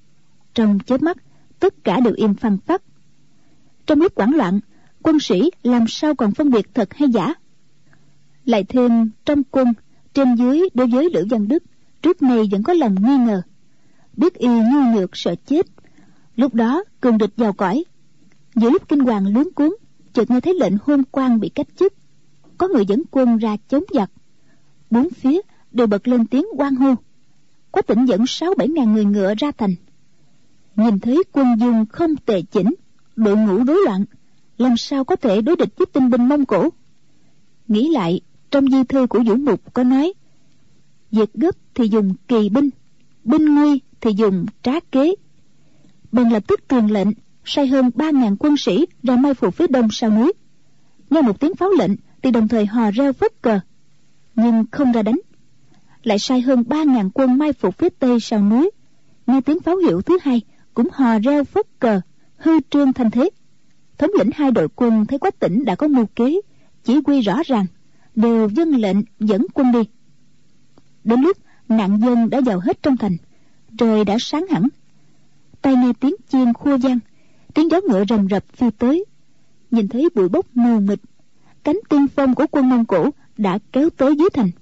Trong chớp mắt, tất cả đều im phăng phắc. Trong lúc hoảng loạn, quân sĩ làm sao còn phân biệt thật hay giả. Lại thêm trong quân, trên dưới đối với Lữ Văn Đức trước nay vẫn có lòng nghi ngờ, biết y nhu nhược sợ chết. Lúc đó cường địch vào cõi. Giữa lúc kinh hoàng luống cuống, chợt nghe thấy lệnh hôn quan bị cách chức, có người dẫn quân ra chống giặc. Bốn phía đều bật lên tiếng oan hô. Quách Tĩnh dẫn sáu bảy ngàn người ngựa ra thành. Nhìn thấy quân dung không tề chỉnh, đội ngũ rối loạn, làm sao có thể đối địch với tinh binh Mông Cổ. Nghĩ lại, trong di thư của Vũ Mục có nói: việc gấp thì dùng kỳ binh, binh nguy thì dùng trá kế. Bèn lập tức truyền lệnh sai hơn ba ngàn quân sĩ ra mai phục phía đông sau núi. Nghe một tiếng pháo lệnh thì đồng thời hò reo phất cờ, nhưng không ra đánh. Lại sai hơn ba ngàn quân mai phục phía tây sau núi. Nghe tiếng pháo hiệu thứ hai cũng hò reo phất cờ, hư trương thanh thế. Thống lĩnh hai đội quân thấy Quách Tĩnh đã có mưu kế, chỉ huy rõ ràng, đều vâng lệnh dẫn quân đi. Đến lúc nạn dân đã vào hết trong thành, trời đã sáng hẳn. Tai nghe tiếng chiên khua vang, tiếng gió ngựa rầm rập phi tới. Nhìn thấy bụi bốc mù mịt, cánh tiên phong của quân Mông Cổ đã kéo tới dưới thành.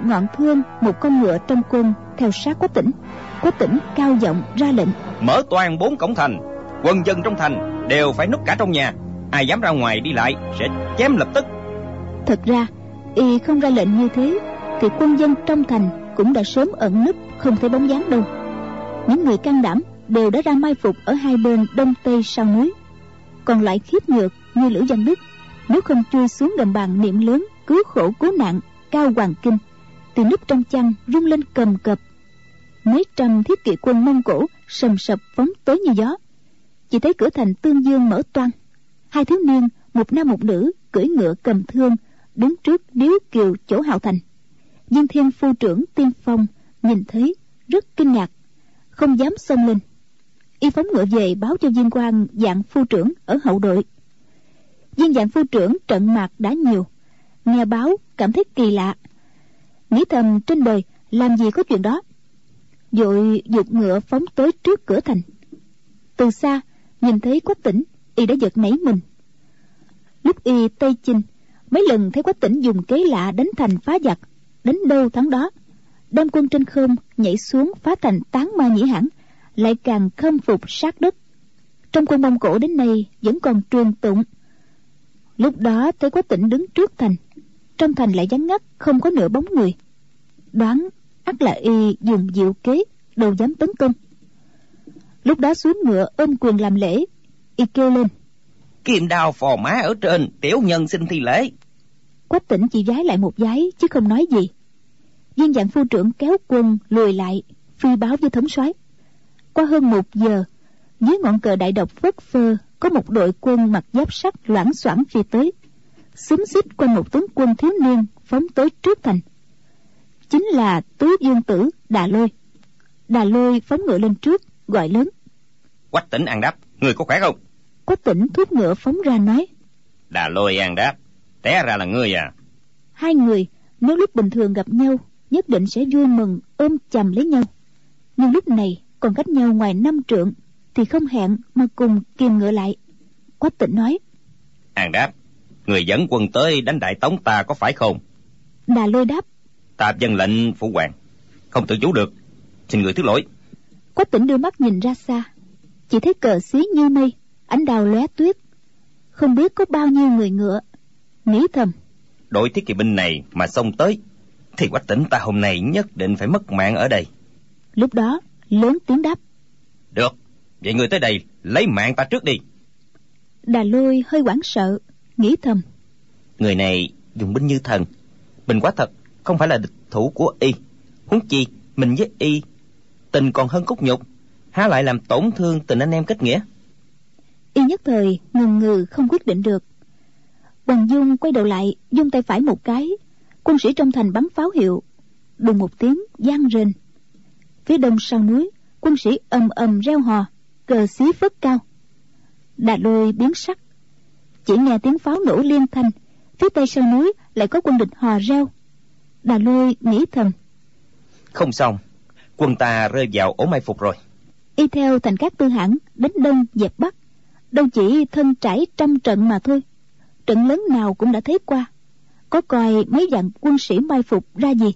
ngọn thương, một con ngựa trong quân theo sát Quách Tỉnh. Quách Tỉnh cao giọng ra lệnh: mở toàn bốn cổng thành, quân dân trong thành đều phải núp cả trong nhà, ai dám ra ngoài đi lại sẽ chém lập tức. Thật ra y không ra lệnh như thế thì quân dân trong thành cũng đã sớm ẩn núp không thấy bóng dáng đâu. Những người can đảm đều đã ra mai phục ở hai bên đông tây sau núi. Còn lại khiếp nhược như Lữ Văn Đức, nếu không chui xuống đầm bàn niệm lớn cứu khổ cứu nạn Cao Hoàng Kinh thì núp trong chăn rung lên cầm cập. Mấy trăm thiết kỵ quân Mông Cổ sầm sập phóng tới như gió. Chỉ thấy cửa thành Tương Dương mở toang, hai thiếu niên, một nam một nữ, cưỡi ngựa cầm thương đứng trước điếu kiều chỗ hào thành. Viên Thiên phu trưởng Tiên Phong nhìn thấy rất kinh ngạc, không dám xông lên. Y phóng ngựa về báo cho Viên Quang Dạng phu trưởng ở hậu đội. Viên Dạng phu trưởng trận mạc đã nhiều, nghe báo cảm thấy kỳ lạ, nghĩ thầm trên đời làm gì có chuyện đó, vội giục ngựa phóng tới trước cửa thành. Từ xa nhìn thấy Quách Tỉnh, y đã giật nảy mình. Lúc y tây chinh, mấy lần thấy Quách Tỉnh dùng kế lạ đánh thành phá giặc, đánh đâu thắng đó, đem quân trên không nhảy xuống phá thành tán ma nhĩ hãn, lại càng khâm phục sát đất. Trong quân Mông Cổ đến nay vẫn còn truyền tụng. Lúc đó thấy Quách Tỉnh đứng trước thành, trong thành lại vắng ngắt, không có nửa bóng người, đoán ắt là y dùng diệu kế, đâu dám tấn công. Lúc đó xuống ngựa ôm quyền làm lễ, y kêu lên: Kim đao phò má ở trên, tiểu nhân xin thi lễ. Quách Tỉnh chỉ vái lại một vái chứ không nói gì. Viên Dạng phu trưởng kéo quân lùi lại, phi báo với thống soái. Qua hơn một giờ, dưới ngọn cờ đại độc phất phơ có một đội quân mặc giáp sắt loảng xoảng phi tới, xúm xít quanh một tướng quân thiếu niên phóng tới trước thành. Chính là Tứ Dương tử Đà Lôi. Đà Lôi phóng ngựa lên trước, gọi lớn: Quách Tỉnh An Đáp, người có khỏe không? Quách Tỉnh thúc ngựa phóng ra nói: Đà Lôi An Đáp, té ra là ngươi à? Hai người nếu lúc bình thường gặp nhau nhất định sẽ vui mừng ôm chầm lấy nhau, nhưng lúc này còn cách nhau ngoài năm trượng thì không hẹn mà cùng kìm ngựa lại. Quách Tỉnh nói: An Đáp, người dẫn quân tới đánh Đại Tống ta có phải không? Đà Lôi đáp: Ta vâng lệnh phụ hoàng, không tự chủ được, xin người thứ lỗi. Quách Tỉnh đưa mắt nhìn ra xa, chỉ thấy cờ xí như mây, ánh đào lóe tuyết, không biết có bao nhiêu người ngựa. Nghĩ thầm: đội thiết kỵ binh này mà xông tới thì Quách Tỉnh ta hôm nay nhất định phải mất mạng ở đây. Lúc đó lớn tiếng đáp: Được, vậy người tới đây lấy mạng ta trước đi. Đà Lôi hơi hoảng sợ, nghĩ thầm: Người này dùng binh như thần, mình quá thật không phải là địch thủ của y. Huống chi mình với y tình còn hơn cốt nhục, há lại làm tổn thương tình anh em kết nghĩa. Y nhất thời ngần ngừ không quyết định được. Hoàng Dung quay đầu lại, dung tay phải một cái, quân sĩ trong thành bắn pháo hiệu, đùng một tiếng vang rền. Phía đông sau núi, quân sĩ ầm ầm reo hò, cờ xí phất cao. Đà Lôi biến sắc, chỉ nghe tiếng pháo nổ liên thanh, phía tây sau núi lại có quân địch hò reo. Đà Lôi nghĩ thầm: Không xong, quân ta rơi vào ổ mai phục rồi. Y theo Thành Cát Tư Hãn đánh đông dẹp bắc, đâu chỉ thân trải trăm trận mà thôi, trận lớn nào cũng đã thấy qua, có coi mấy vạn quân sĩ mai phục ra gì.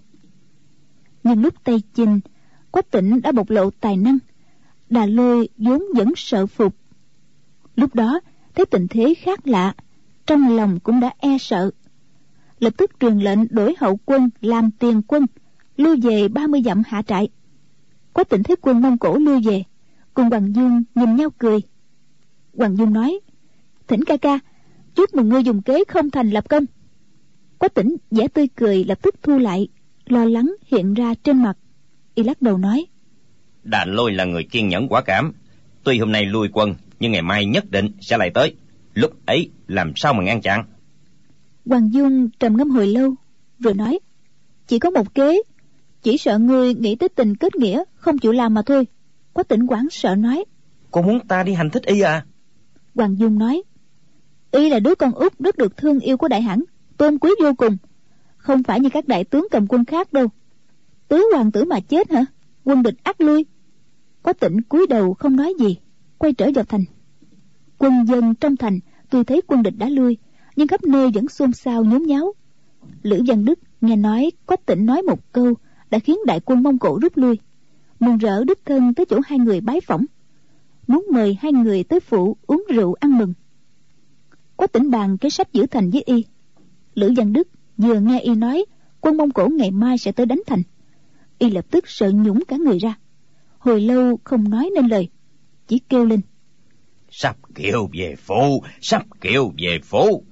Nhưng lúc Tây Chinh, Quách Tỉnh đã bộc lộ tài năng, Đà Lôi vốn vẫn sợ phục. Lúc đó thấy tình thế khác lạ, trong lòng cũng đã e sợ, lập tức truyền lệnh đổi hậu quân làm tiền quân, lui về ba mươi dặm hạ trại. Quách Tỉnh thấy quân Mông Cổ lui về, cùng Hoàng Dung nhìn nhau cười. Hoàng Dung nói: Thỉnh ca ca, chúc mừng ngươi dùng kế không thành lập công. Quách Tỉnh vẻ tươi cười lập tức thu lại, lo lắng hiện ra trên mặt. Y lắc đầu nói: Đà Lôi là người kiên nhẫn quả cảm, tuy hôm nay lui quân nhưng ngày mai nhất định sẽ lại tới, lúc ấy làm sao mà ngăn chặn. Hoàng Dung trầm ngâm hồi lâu rồi nói: Chỉ có một kế, chỉ sợ ngươi nghĩ tới tình kết nghĩa không chịu làm mà thôi. Quách Tỉnh hoảng sợ nói: Cô muốn ta đi hành thích y à? Hoàng Dung nói: Y là đứa con út rất được thương yêu của Đại Hãn, tôn quý vô cùng, không phải như các đại tướng cầm quân khác đâu. Tứ hoàng tử mà chết hả? Quân địch ắt lui. Quách Tỉnh cúi đầu không nói gì, quay trở vào thành. Quân dân trong thành tuy thấy quân địch đã lui, nhưng khắp nơi vẫn xôn xao nhốn nháo. Lữ Văn Đức nghe nói Quách Tĩnh nói một câu đã khiến đại quân Mông Cổ rút lui, mừng rỡ đích thân tới chỗ hai người bái phỏng, muốn mời hai người tới phủ uống rượu ăn mừng. Quách Tĩnh bàn cái sách giữ thành với y. Lữ Văn Đức vừa nghe y nói quân Mông Cổ ngày mai sẽ tới đánh thành, y lập tức sợ nhũng cả người ra, hồi lâu không nói nên lời, chỉ kêu lên: Sắp kêu về phủ, sắp kêu về phủ.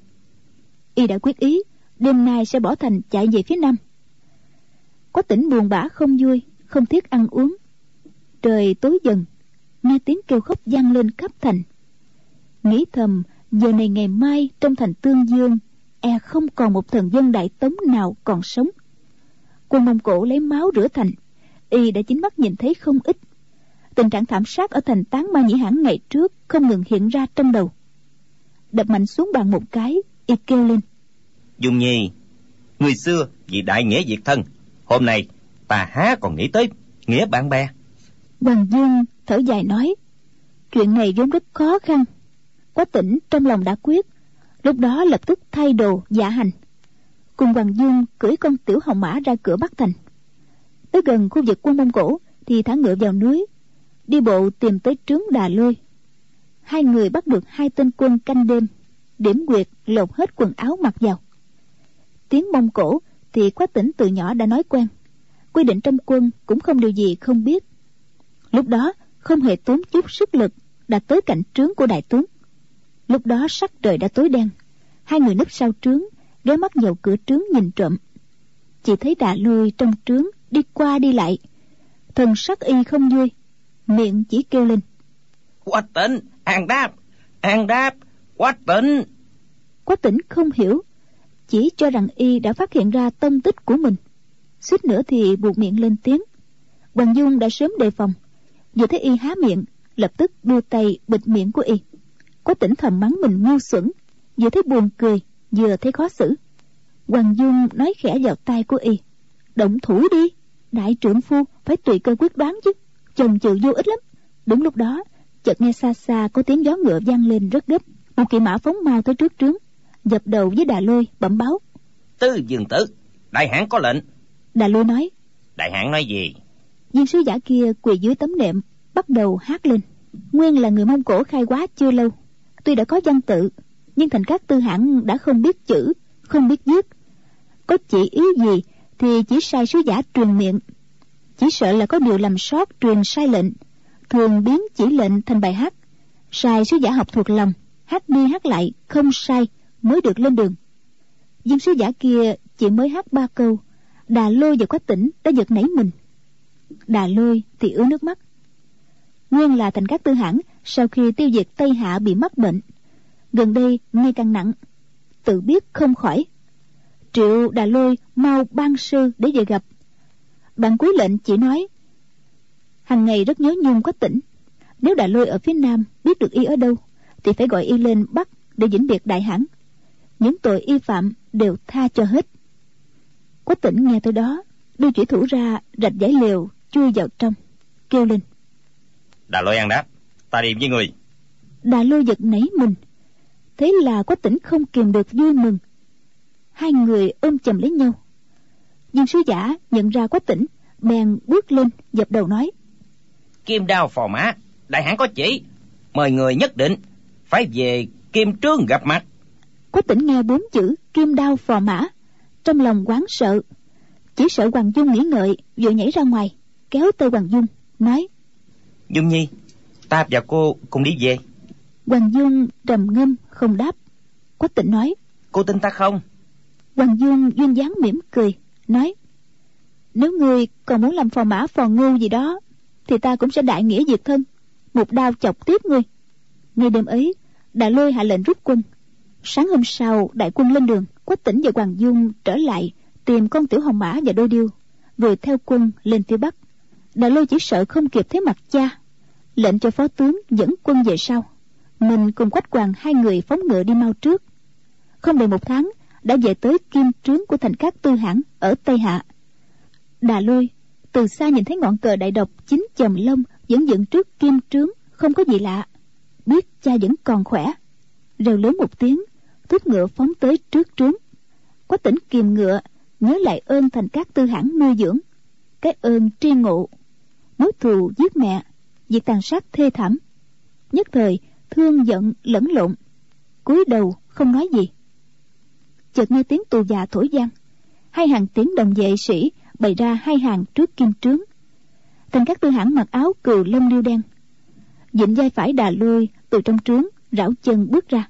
Y đã quyết ý đêm nay sẽ bỏ thành chạy về phía nam. Quách Tĩnh buồn bã không vui, không thiết ăn uống. Trời tối dần, nghe tiếng kêu khóc vang lên khắp thành, nghĩ thầm giờ này ngày mai trong thành Tương Dương e không còn một thần dân Đại Tống nào còn sống. Quân Mông Cổ lấy máu rửa thành, y đã chính mắt nhìn thấy không ít. Tình trạng thảm sát ở thành Tán Ma Nhĩ Hãn ngày trước không ngừng hiện ra trong đầu. Đập mạnh xuống bàn một cái, y kêu lên: Dung Nhi, người xưa vì đại nghĩa diệt thân, hôm nay ta há còn nghĩ tới nghĩa bạn bè. Hoàng Dương thở dài nói: Chuyện này vốn rất khó khăn. Quách Tĩnh trong lòng đã quyết, lúc đó lập tức thay đồ dạ hành, cùng Hoàng Dương cưỡi con tiểu hồng mã ra cửa Bắc thành. Tới gần khu vực quân Mông Cổ thì thả ngựa vào núi, đi bộ tìm tới trướng Đà Lôi. Hai người bắt được hai tên quân canh đêm, điểm quyệt lột hết quần áo mặc vào. Tiếng Mông Cổ thì Quách Tĩnh từ nhỏ đã nói quen, quy định trong quân cũng không điều gì không biết. Lúc đó không hề tốn chút sức lực đã tới cạnh trướng của đại tướng. Lúc đó sắc trời đã tối đen, hai người núp sau trướng, ghé mắt vào cửa trướng nhìn trộm. Chỉ thấy Đà Lôi trong trướng đi qua đi lại, thần sắc y không vui, miệng chỉ kêu lên: Quách Tĩnh, an đáp, an đáp, Quách Tĩnh. Quách Tĩnh không hiểu, chỉ cho rằng y đã phát hiện ra tông tích của mình, suýt nữa thì buột miệng lên tiếng. Hoàng Dung đã sớm đề phòng, vừa thấy y há miệng, lập tức đưa tay bịt miệng của y. Quách Tĩnh thầm mắng mình ngu xuẩn, vừa thấy buồn cười, vừa thấy khó xử. Hoàng Dung nói khẽ vào tai của y: Động thủ đi, đại trưởng phu phải tùy cơ quyết đoán chứ, chần chừ vô ích lắm. Đúng lúc đó, chợt nghe xa xa có tiếng gió ngựa vang lên rất gấp. Một kỵ mã phóng mau tới trước trướng, dập đầu với Đà Lôi bẩm báo: Tư Dương tử, đại hãn có lệnh. Đà Lôi nói: Đại hãn nói gì? Viên sứ giả kia quỳ dưới tấm nệm, bắt đầu hát lên. Nguyên là người Mông Cổ khai hóa chưa lâu, tuy đã có văn tự, nhưng thành các tư hãn đã không biết chữ, không biết viết. Có chỉ ý gì thì chỉ sai sứ giả truyền miệng, chỉ sợ là có điều làm sót truyền sai lệnh, thường biến chỉ lệnh thành bài hát, sai sứ giả học thuộc lòng, hát đi hát lại không sai mới được lên đường. Viên sứ giả kia chỉ mới hát ba câu, Đà Lôi và Quách Tĩnh đã giật nảy mình. Đà Lôi thì ứa nước mắt. Nguyên là thành các tư hãn sau khi tiêu diệt Tây Hạ bị mắc bệnh, gần đây ngày càng nặng, tự biết không khỏi, triệu Đà Lôi mau ban sư để về gặp. Bản quý lệnh chỉ nói: Hằng ngày rất nhớ nhung Quách Tĩnh, nếu Đà Lôi ở phía nam biết được y ở đâu thì phải gọi y lên Bắc để vĩnh biệt đại hãn, những tội y phạm đều tha cho hết. Quách Tĩnh nghe tới đó, đưa chủy thủ ra rạch giải lều chui vào trong, kêu lên: Đà Lôi an đáp, ta đi với người. Đà Lôi giật nảy mình, thế là Quách Tĩnh không kìm được vui mừng. Hai người ôm chầm lấy nhau. Viên sứ giả nhận ra Quách Tĩnh, bèn bước lên dập đầu nói: Kim đao phò mã, đại hãn có chỉ, mời người nhất định phải về Kim Trướng gặp mặt. Quách Tĩnh nghe bốn chữ kim đao phò mã, trong lòng hoảng sợ, chỉ sợ Hoàng Dung nghĩ ngợi, vội nhảy ra ngoài kéo tay Hoàng Dung nói: Dung Nhi, ta và cô cùng đi về. Hoàng Dung trầm ngâm không đáp. Quách Tĩnh nói: Cô tin ta không? Hoàng Dung duyên dáng mỉm cười nói: Nếu ngươi còn muốn làm phò mã phò ngưu gì đó thì ta cũng sẽ đại nghĩa diệt thân, một đao chọc tiếp ngươi. Ngay đêm ấy, Đà Lôi hạ lệnh rút quân. Sáng hôm sau, đại quân lên đường. Quách Tĩnh và Hoàng Dung trở lại tìm con tiểu hồng mã và đôi điêu, rồi theo quân lên phía bắc. Đà Lôi chỉ sợ không kịp thấy mặt cha, lệnh cho phó tướng dẫn quân về sau. Mình cùng Quách Hoàng hai người phóng ngựa đi mau trước. Không đầy một tháng đã về tới Kim Trướng của thành các tư hãn ở Tây Hạ. Đà Lôi từ xa nhìn thấy ngọn cờ đại độc chín chòm lông vẫn dựng trước Kim Trướng, không có gì lạ, biết cha vẫn còn khỏe, reo lớn một tiếng, thúc ngựa phóng tới trước trướng. Quách Tĩnh kìm ngựa, nhớ lại ơn Thành Cát Tư Hãn nuôi dưỡng, cái ơn tri ngộ, mối thù giết mẹ, việc tàn sát thê thảm, nhất thời thương giận lẫn lộn, cúi đầu không nói gì. Chợt nghe tiếng tù già thổi vang, hai hàng tiếng đồng vệ sĩ bày ra hai hàng trước kim trướng. Thành Cát Tư Hãn mặc áo cừu lông liêu đen, vịnh vai phải Đà Lôi từ trong trướng rảo chân bước ra.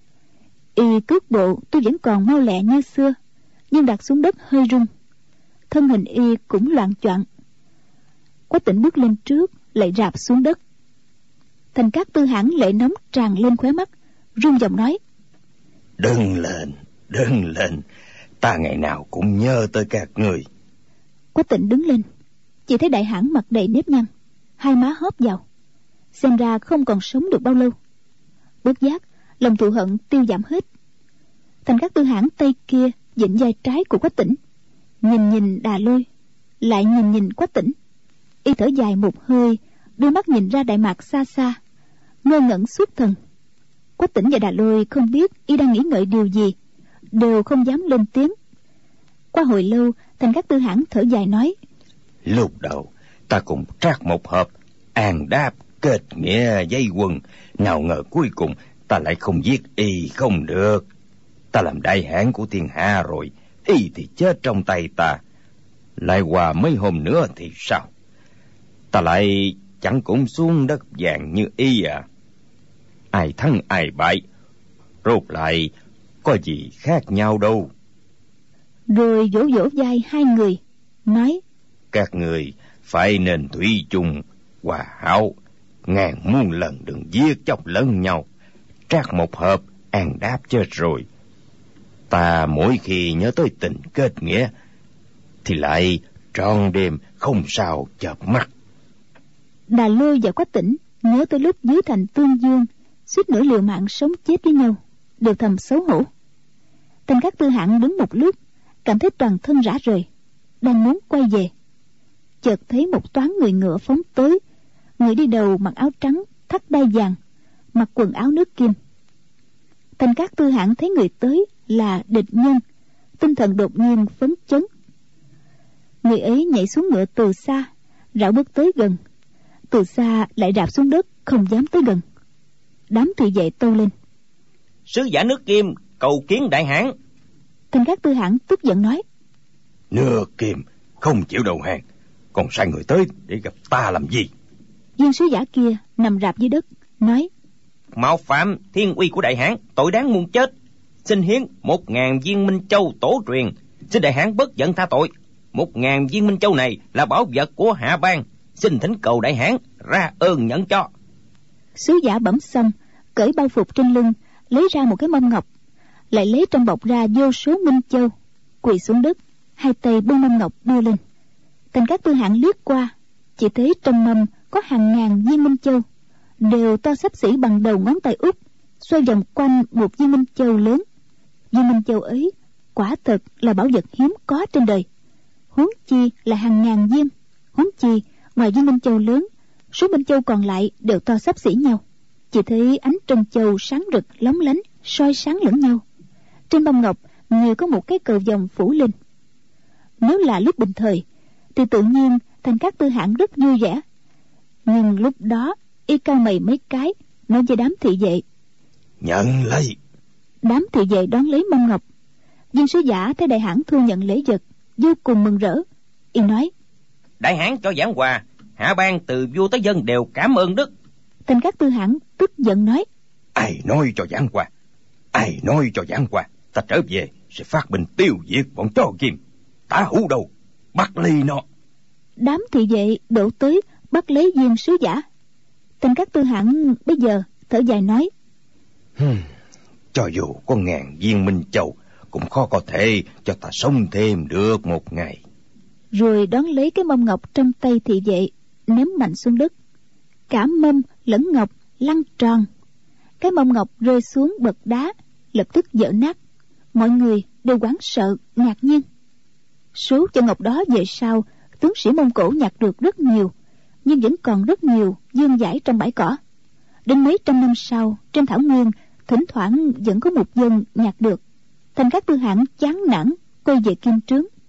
Y cước bộ tôi vẫn còn mau lẹ như xưa, nhưng đặt xuống đất hơi rung, thân hình y cũng loạng choạng. Quách Tĩnh bước lên trước lại rạp xuống đất. Thành Cát Tư Hãn lệ nóng tràn lên khóe mắt, run giọng nói: Đừng lên, đừng lên, ta ngày nào cũng nhớ tới các người. Quách Tĩnh đứng lên, chỉ thấy đại hãn mặt đầy nếp nhăn, hai má hóp vào, xem ra không còn sống được bao lâu. Bất giác lòng thù hận tiêu giảm hết. Thành Cát Tư Hãn tay kia vịnh vai trái của Quách Tĩnh, nhìn nhìn Đà Lôi, lại nhìn nhìn Quách Tĩnh. Y thở dài một hơi, đưa mắt nhìn ra Đại Mạc xa xa, ngơ ngẩn xuất thần. Quách Tĩnh và Đà Lôi không biết y đang nghĩ ngợi điều gì, đều không dám lên tiếng. Qua hồi lâu, Thành Cát Tư Hãn thở dài nói: Lúc đầu ta cùng Trác Mộc Hợp an đáp kết nghĩa dây quần, nào ngờ cuối cùng ta lại không giết y không được. Ta làm đại hãn của thiên hạ rồi, y thì chết trong tay ta. Lại qua mấy hôm nữa thì sao? Ta lại chẳng cũng xuống đất vàng như y à? Ai thắng ai bại, rốt lại có gì khác nhau đâu. Rồi vỗ vỗ vai hai người, nói: Các người phải nên thủy chung, hòa hảo, ngàn muôn lần đừng giết chóc lẫn nhau. Trác Mộc Hợp an đáp chết rồi, ta mỗi khi nhớ tới tình kết nghĩa thì lại trọn đêm không sao chợp mắt. Đà Lôi và Quách Tĩnh nhớ tới lúc dưới thành Tương Dương suýt nửa liều mạng sống chết với nhau, đều thầm xấu hổ. Thành Cát Tư Hãn đứng một lúc, cảm thấy toàn thân rã rời, đang muốn quay về, chợt thấy một toán người ngựa phóng tới. Người đi đầu mặc áo trắng thắt đai vàng, mặc quần áo nước kim. Thành Cát Tư Hãn thấy người tới là địch nhân, tinh thần đột nhiên phấn chấn. Người ấy nhảy xuống ngựa từ xa, rảo bước tới gần, từ xa lại rạp xuống đất, không dám tới gần. Đám thị vệ tâu lên: Sứ giả nước Kim cầu kiến đại hãn. Thành Cát Tư Hãn tức giận nói: Nước Kim không chịu đầu hàng, còn sai người tới để gặp ta làm gì? Viên sứ giả kia nằm rạp dưới đất, nói: Mạo phạm thiên uy của đại hãn, tội đáng muôn chết. Xin hiến một ngàn viên minh châu tổ truyền, xin đại hãn bất giận tha tội. Một ngàn viên minh châu này là bảo vật của hạ bang, xin thỉnh cầu đại hãn ra ơn nhận cho. Sứ giả bẩm xong, cởi bao phục trên lưng, lấy ra một cái mâm ngọc, lại lấy trong bọc ra vô số minh châu, quỳ xuống đất, hai tay buông mâm ngọc đưa lên. Thành Cát Tư Hãn liếc qua, chỉ thấy trong mâm có hàng ngàn viên minh châu, đều to xấp xỉ bằng đầu ngón tay út, xoay vòng quanh một viên minh châu lớn. Viên minh châu ấy quả thật là bảo vật hiếm có trên đời, huống chi là hàng ngàn viên. Huống chi ngoài viên minh châu lớn, số minh châu còn lại đều to xấp xỉ nhau, chỉ thấy ánh trân châu sáng rực lóng lánh, soi sáng lẫn nhau. Trên mâm ngọc như có một cái cờ vòng phủ lên. Nếu là lúc bình thời thì tự nhiên Thành Cát Tư Hãn rất vui vẻ, nhưng lúc đó y cau mày mấy cái, nói với đám thị vệ: Nhận lấy. Đám thị vệ đón lấy mâm ngọc. Viên sứ giả thấy đại hãn thu nhận lễ vật, vô cùng mừng rỡ. Y nói: Đại hãn cho giảng hòa, hạ bang từ vua tới dân đều cảm ơn đức. Thành Cát Tư Hãn tức giận nói: Ai nói cho giảng hòa? Ai nói cho giảng hòa? Ta trở về sẽ phát binh tiêu diệt bọn chó Kim. Ta hú đầu, bắt ly nó. Đám thị vệ đổ tới bắt lấy viên sứ giả. Thành Cát Tư Hãn bây giờ thở dài nói: hmm, cho dù có ngàn viên minh châu cũng khó có thể cho ta sống thêm được một ngày. Rồi đón lấy cái mâm ngọc trong tay thị vệ, ném mạnh xuống đất. Cả mâm lẫn ngọc lăn tròn. Cái mâm ngọc rơi xuống bậc đá, lập tức vỡ nát. Mọi người đều hoảng sợ, ngạc nhiên. Số cho ngọc đó về sau, tướng sĩ Mông Cổ nhặt được rất nhiều, nhưng vẫn còn rất nhiều vương vãi trong bãi cỏ. Đến mấy trăm năm sau, trên thảo nguyên thỉnh thoảng vẫn có một dân nhặt được. Thành Cát Tư Hãn chán nản quay về kim trướng,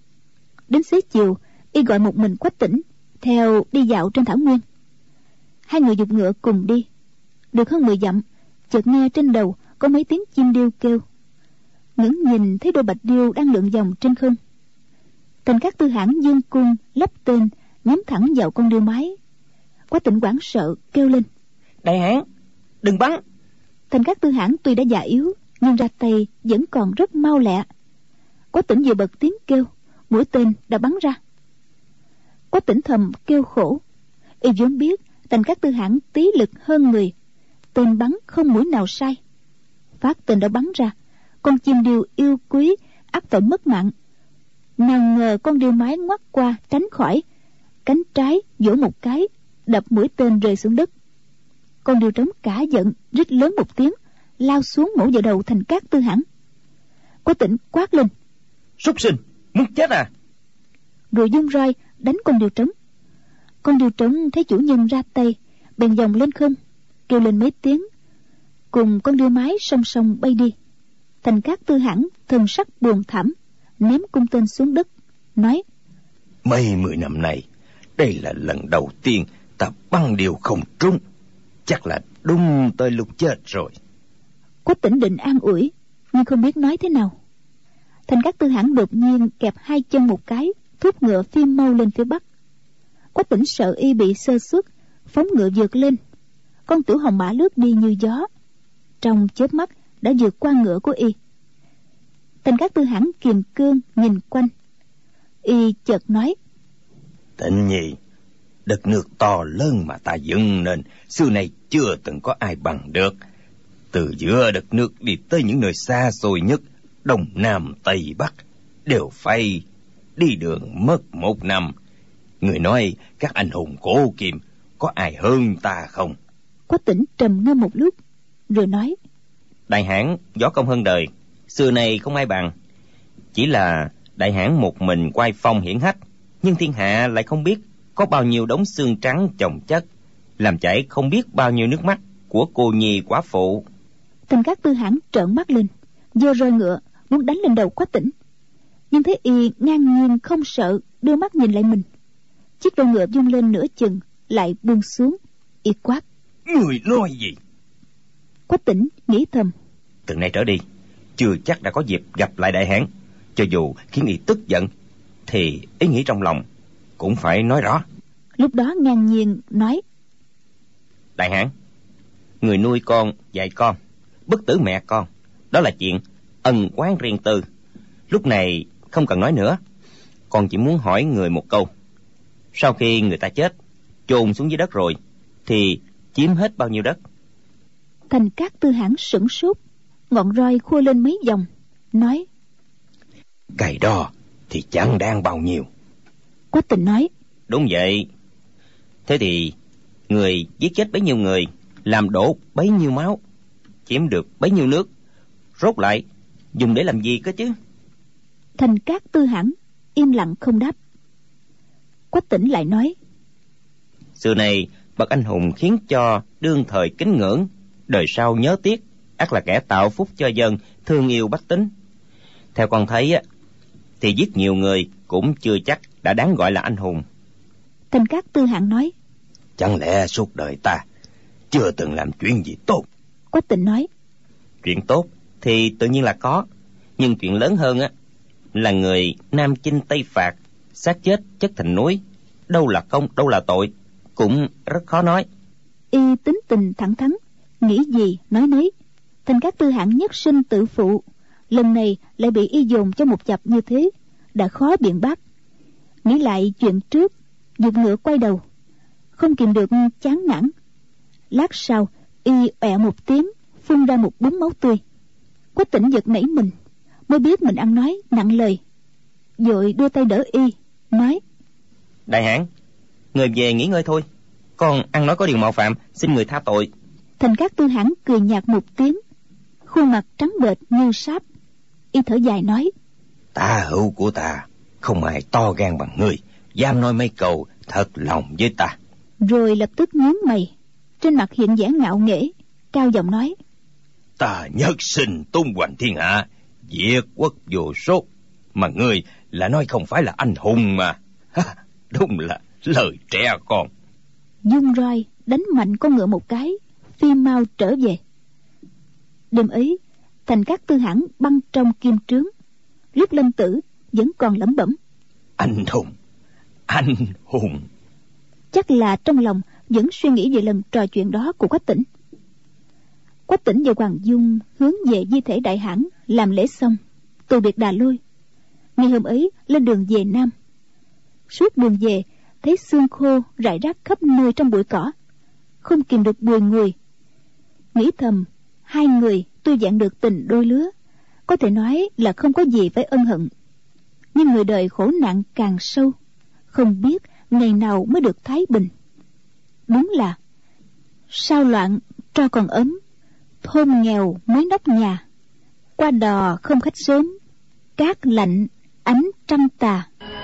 Đến xế chiều, y gọi một mình Quách Tĩnh theo đi dạo trên thảo nguyên. Hai người giục ngựa cùng đi. Được hơn mười dặm, chợt nghe trên đầu có mấy tiếng chim điêu kêu. Ngẩng nhìn thấy đôi bạch điêu đang lượn vòng trên không. Thành Cát Tư Hãn dương cung lắp tên nhắm thẳng vào con điêu mái. Quách Tĩnh hoảng sợ kêu lên: Đại hãn, đừng bắn! Thành Cát Tư Hãn tuy đã già yếu nhưng ra tay vẫn còn rất mau lẹ. Quách Tĩnh vừa bật tiếng kêu, mũi tên đã bắn ra. Quách Tĩnh thầm kêu khổ. Y vốn biết Thành Cát Tư Hãn tí lực hơn người, tên bắn không mũi nào sai. Phát tên đã bắn ra, con chim điêu yêu quý ắt phải mất mạng. Nào ngờ con điêu mái ngoắt qua tránh khỏi, cánh trái vỗ một cái, đập mũi tên rơi xuống đất. Con điêu trống cả giận, rít lớn một tiếng, lao xuống mổ vào đầu Thành Cát Tư Hãn. Quách Tĩnh quát lên: Súc sinh, muốn chết à? Rồi dung roi đánh con điêu trống. Con điêu trống thấy chủ nhân ra tay, bèn vòng lên không, kêu lên mấy tiếng, cùng con điêu mái song song bay đi. Thành Cát Tư Hãn thần sắc buồn thảm, ném cung tên xuống đất, nói: Mấy mười năm nay, đây là lần đầu tiên ta bắn điều không trúng, chắc là đúng tới lúc chết rồi. Quách Tĩnh định an ủi, nhưng không biết nói thế nào. Thành Cát Tư Hãn đột nhiên kẹp hai chân một cái, thúc ngựa phi mau lên phía bắc. Quách Tĩnh sợ y bị sơ suất, phóng ngựa vượt lên. Con tiểu hồng mã lướt đi như gió, trong chớp mắt đã vượt qua ngựa của y. Thành Cát Tư Hãn kiềm cương nhìn quanh, y chợt nói: Tĩnh nhi, đất nước to lớn mà ta dựng nên xưa nay chưa từng có ai bằng được. Từ giữa đất nước đi tới những nơi xa xôi nhất, đông nam tây bắc, đều phải đi đường mất một năm. Người nói các anh hùng cổ kim có ai hơn ta không? Quách Tĩnh trầm ngâm một lúc rồi nói: Đại hãn võ công hơn đời, xưa nay không ai bằng. Chỉ là đại hãn một mình oai phong hiển hách, nhưng thiên hạ lại không biết có bao nhiêu đống xương trắng chồng chất, làm chảy không biết bao nhiêu nước mắt của cô nhi寡phụ. Thành Cát Tư Hãn trợn mắt lên, giơ roi ngựa muốn đánh lên đầu Quách Tĩnh, nhưng thấy y ngang nhiên không sợ, đưa mắt nhìn lại mình. Chiếc roi ngựa vung lên nửa chừng lại buông xuống. Y quát: Người nói gì? Quách Tĩnh nghĩ thầm: Từ nay trở đi, chưa chắc đã có dịp gặp lại đại hãn. Cho dù khiến y tức giận, thì ý nghĩ trong lòng cũng phải nói rõ. Lúc đó ngang nhiên nói: Đại hãn, người nuôi con dạy con, bất tử mẹ con, đó là chuyện ân oán riêng tư, lúc này không cần nói nữa. Con chỉ muốn hỏi người một câu: sau khi người ta chết, chôn xuống dưới đất rồi, thì chiếm hết bao nhiêu đất? Thành Cát Tư Hãn sửng sốt, ngọn roi khua lên mấy vòng, nói: Cái đó thì chẳng đáng bao nhiêu. Quách Tĩnh nói: Đúng vậy. Thế thì người giết chết bấy nhiêu người, làm đổ bấy nhiêu máu, chiếm được bấy nhiêu nước, rốt lại dùng để làm gì cơ chứ? Thành Cát Tư Hãn im lặng không đáp. Quách Tĩnh lại nói: Xưa này bậc anh hùng khiến cho đương thời kính ngưỡng, đời sau nhớ tiếc, ắt là kẻ tạo phúc cho dân, thương yêu bách tính. Theo con thấy á, thì giết nhiều người cũng chưa chắc đã đáng gọi là anh hùng. Thành Cát Tư Hãn nói: Chẳng lẽ suốt đời ta chưa từng làm chuyện gì tốt? Quách Tĩnh nói: Chuyện tốt thì tự nhiên là có, nhưng chuyện lớn hơn á là người Nam chinh Tây phạt, xác chết chất thành núi, đâu là công đâu là tội, cũng rất khó nói. Y tính tình thẳng thắn, nghĩ gì nói nấy. Thành Cát Tư Hãn nhất sinh tự phụ, lần này lại bị y dồn cho một chập như thế, đã khó biện bác. Nghĩ lại chuyện trước, giục ngựa quay đầu, không kìm được chán nản. Lát sau, y ọe một tiếng, phun ra một búng máu tươi. Quách Tĩnh giật nảy mình, mới biết mình ăn nói nặng lời, vội đưa tay đỡ y, nói: Đại hãn, người về nghỉ ngơi thôi, con ăn nói có điều mạo phạm, xin người tha tội. Thành Cát Tư Hãn cười nhạt một tiếng, khuôn mặt trắng bệch như sáp. Y thở dài nói: Tả hữu của ta không ai to gan bằng ngươi, dám nói mấy câu thật lòng với ta. Rồi lập tức nhướng mày, trên mặt hiện vẻ ngạo nghễ, cao giọng nói: Ta nhất sinh tung hoành thiên hạ, diệt quốc vô số, mà ngươi là nói không phải là anh hùng mà. Đúng là lời trẻ con. Dung roi đánh mạnh con ngựa một cái, phi mau trở về. Đêm ấy, Thành Các Tư Hãn băng trong kim trướng. Lúc Lâm Tử vẫn còn lẩm bẩm: Anh hùng, anh hùng. Chắc là trong lòng vẫn suy nghĩ về lần trò chuyện đó của Quách Tĩnh. Quách Tĩnh và Hoàng Dung hướng về di thể Đại Hãn làm lễ xong, từ biệt Đà Lôi. Ngày hôm ấy lên đường về Nam. Suốt đường về thấy xương khô rải rác khắp nơi trong bụi cỏ, không kìm được bùi ngùi. Nghĩ thầm, hai người tuy dạng được tình đôi lứa, có thể nói là không có gì phải ân hận, nhưng người đời khổ nạn càng sâu, không biết ngày nào mới được thái bình. Đúng là sao loạn tro còn ấm, thôn nghèo mới nóc nhà, qua đò không khách sớm, cát lạnh ánh trăng tà.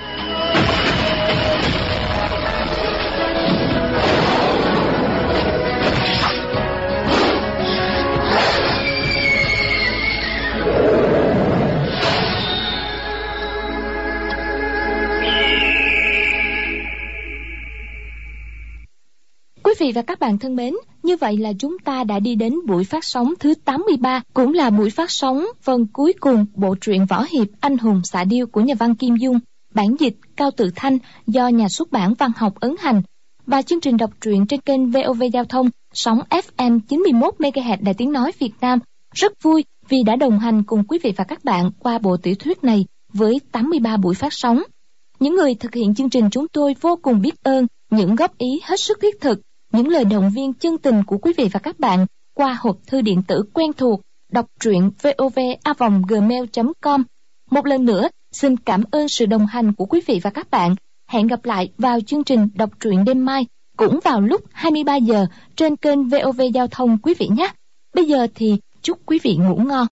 Quý vị và các bạn thân mến, như vậy là chúng ta đã đi đến buổi phát sóng thứ tám mươi ba, cũng là buổi phát sóng phần cuối cùng bộ truyện võ hiệp Anh hùng xạ điêu của nhà văn Kim Dung, bản dịch Cao Tự Thanh do nhà xuất bản Văn học ấn hành. Và chương trình đọc truyện trên kênh vê o vê Giao thông, sóng ép em chín mươi mốt mê ga héc Đài Tiếng Nói Việt Nam. Rất vui vì đã đồng hành cùng quý vị và các bạn qua bộ tiểu thuyết này với tám mươi ba buổi phát sóng. Những người thực hiện chương trình chúng tôi vô cùng biết ơn những góp ý hết sức thiết thực, những lời động viên chân tình của quý vị và các bạn qua hộp thư điện tử quen thuộc đọc truyện vov a vòng gmail chấm com. Một lần nữa, xin cảm ơn sự đồng hành của quý vị và các bạn. Hẹn gặp lại vào chương trình đọc truyện đêm mai, cũng vào lúc hai mươi ba giờ trên kênh vê o vê Giao thông quý vị nhé. Bây giờ thì chúc quý vị ngủ ngon.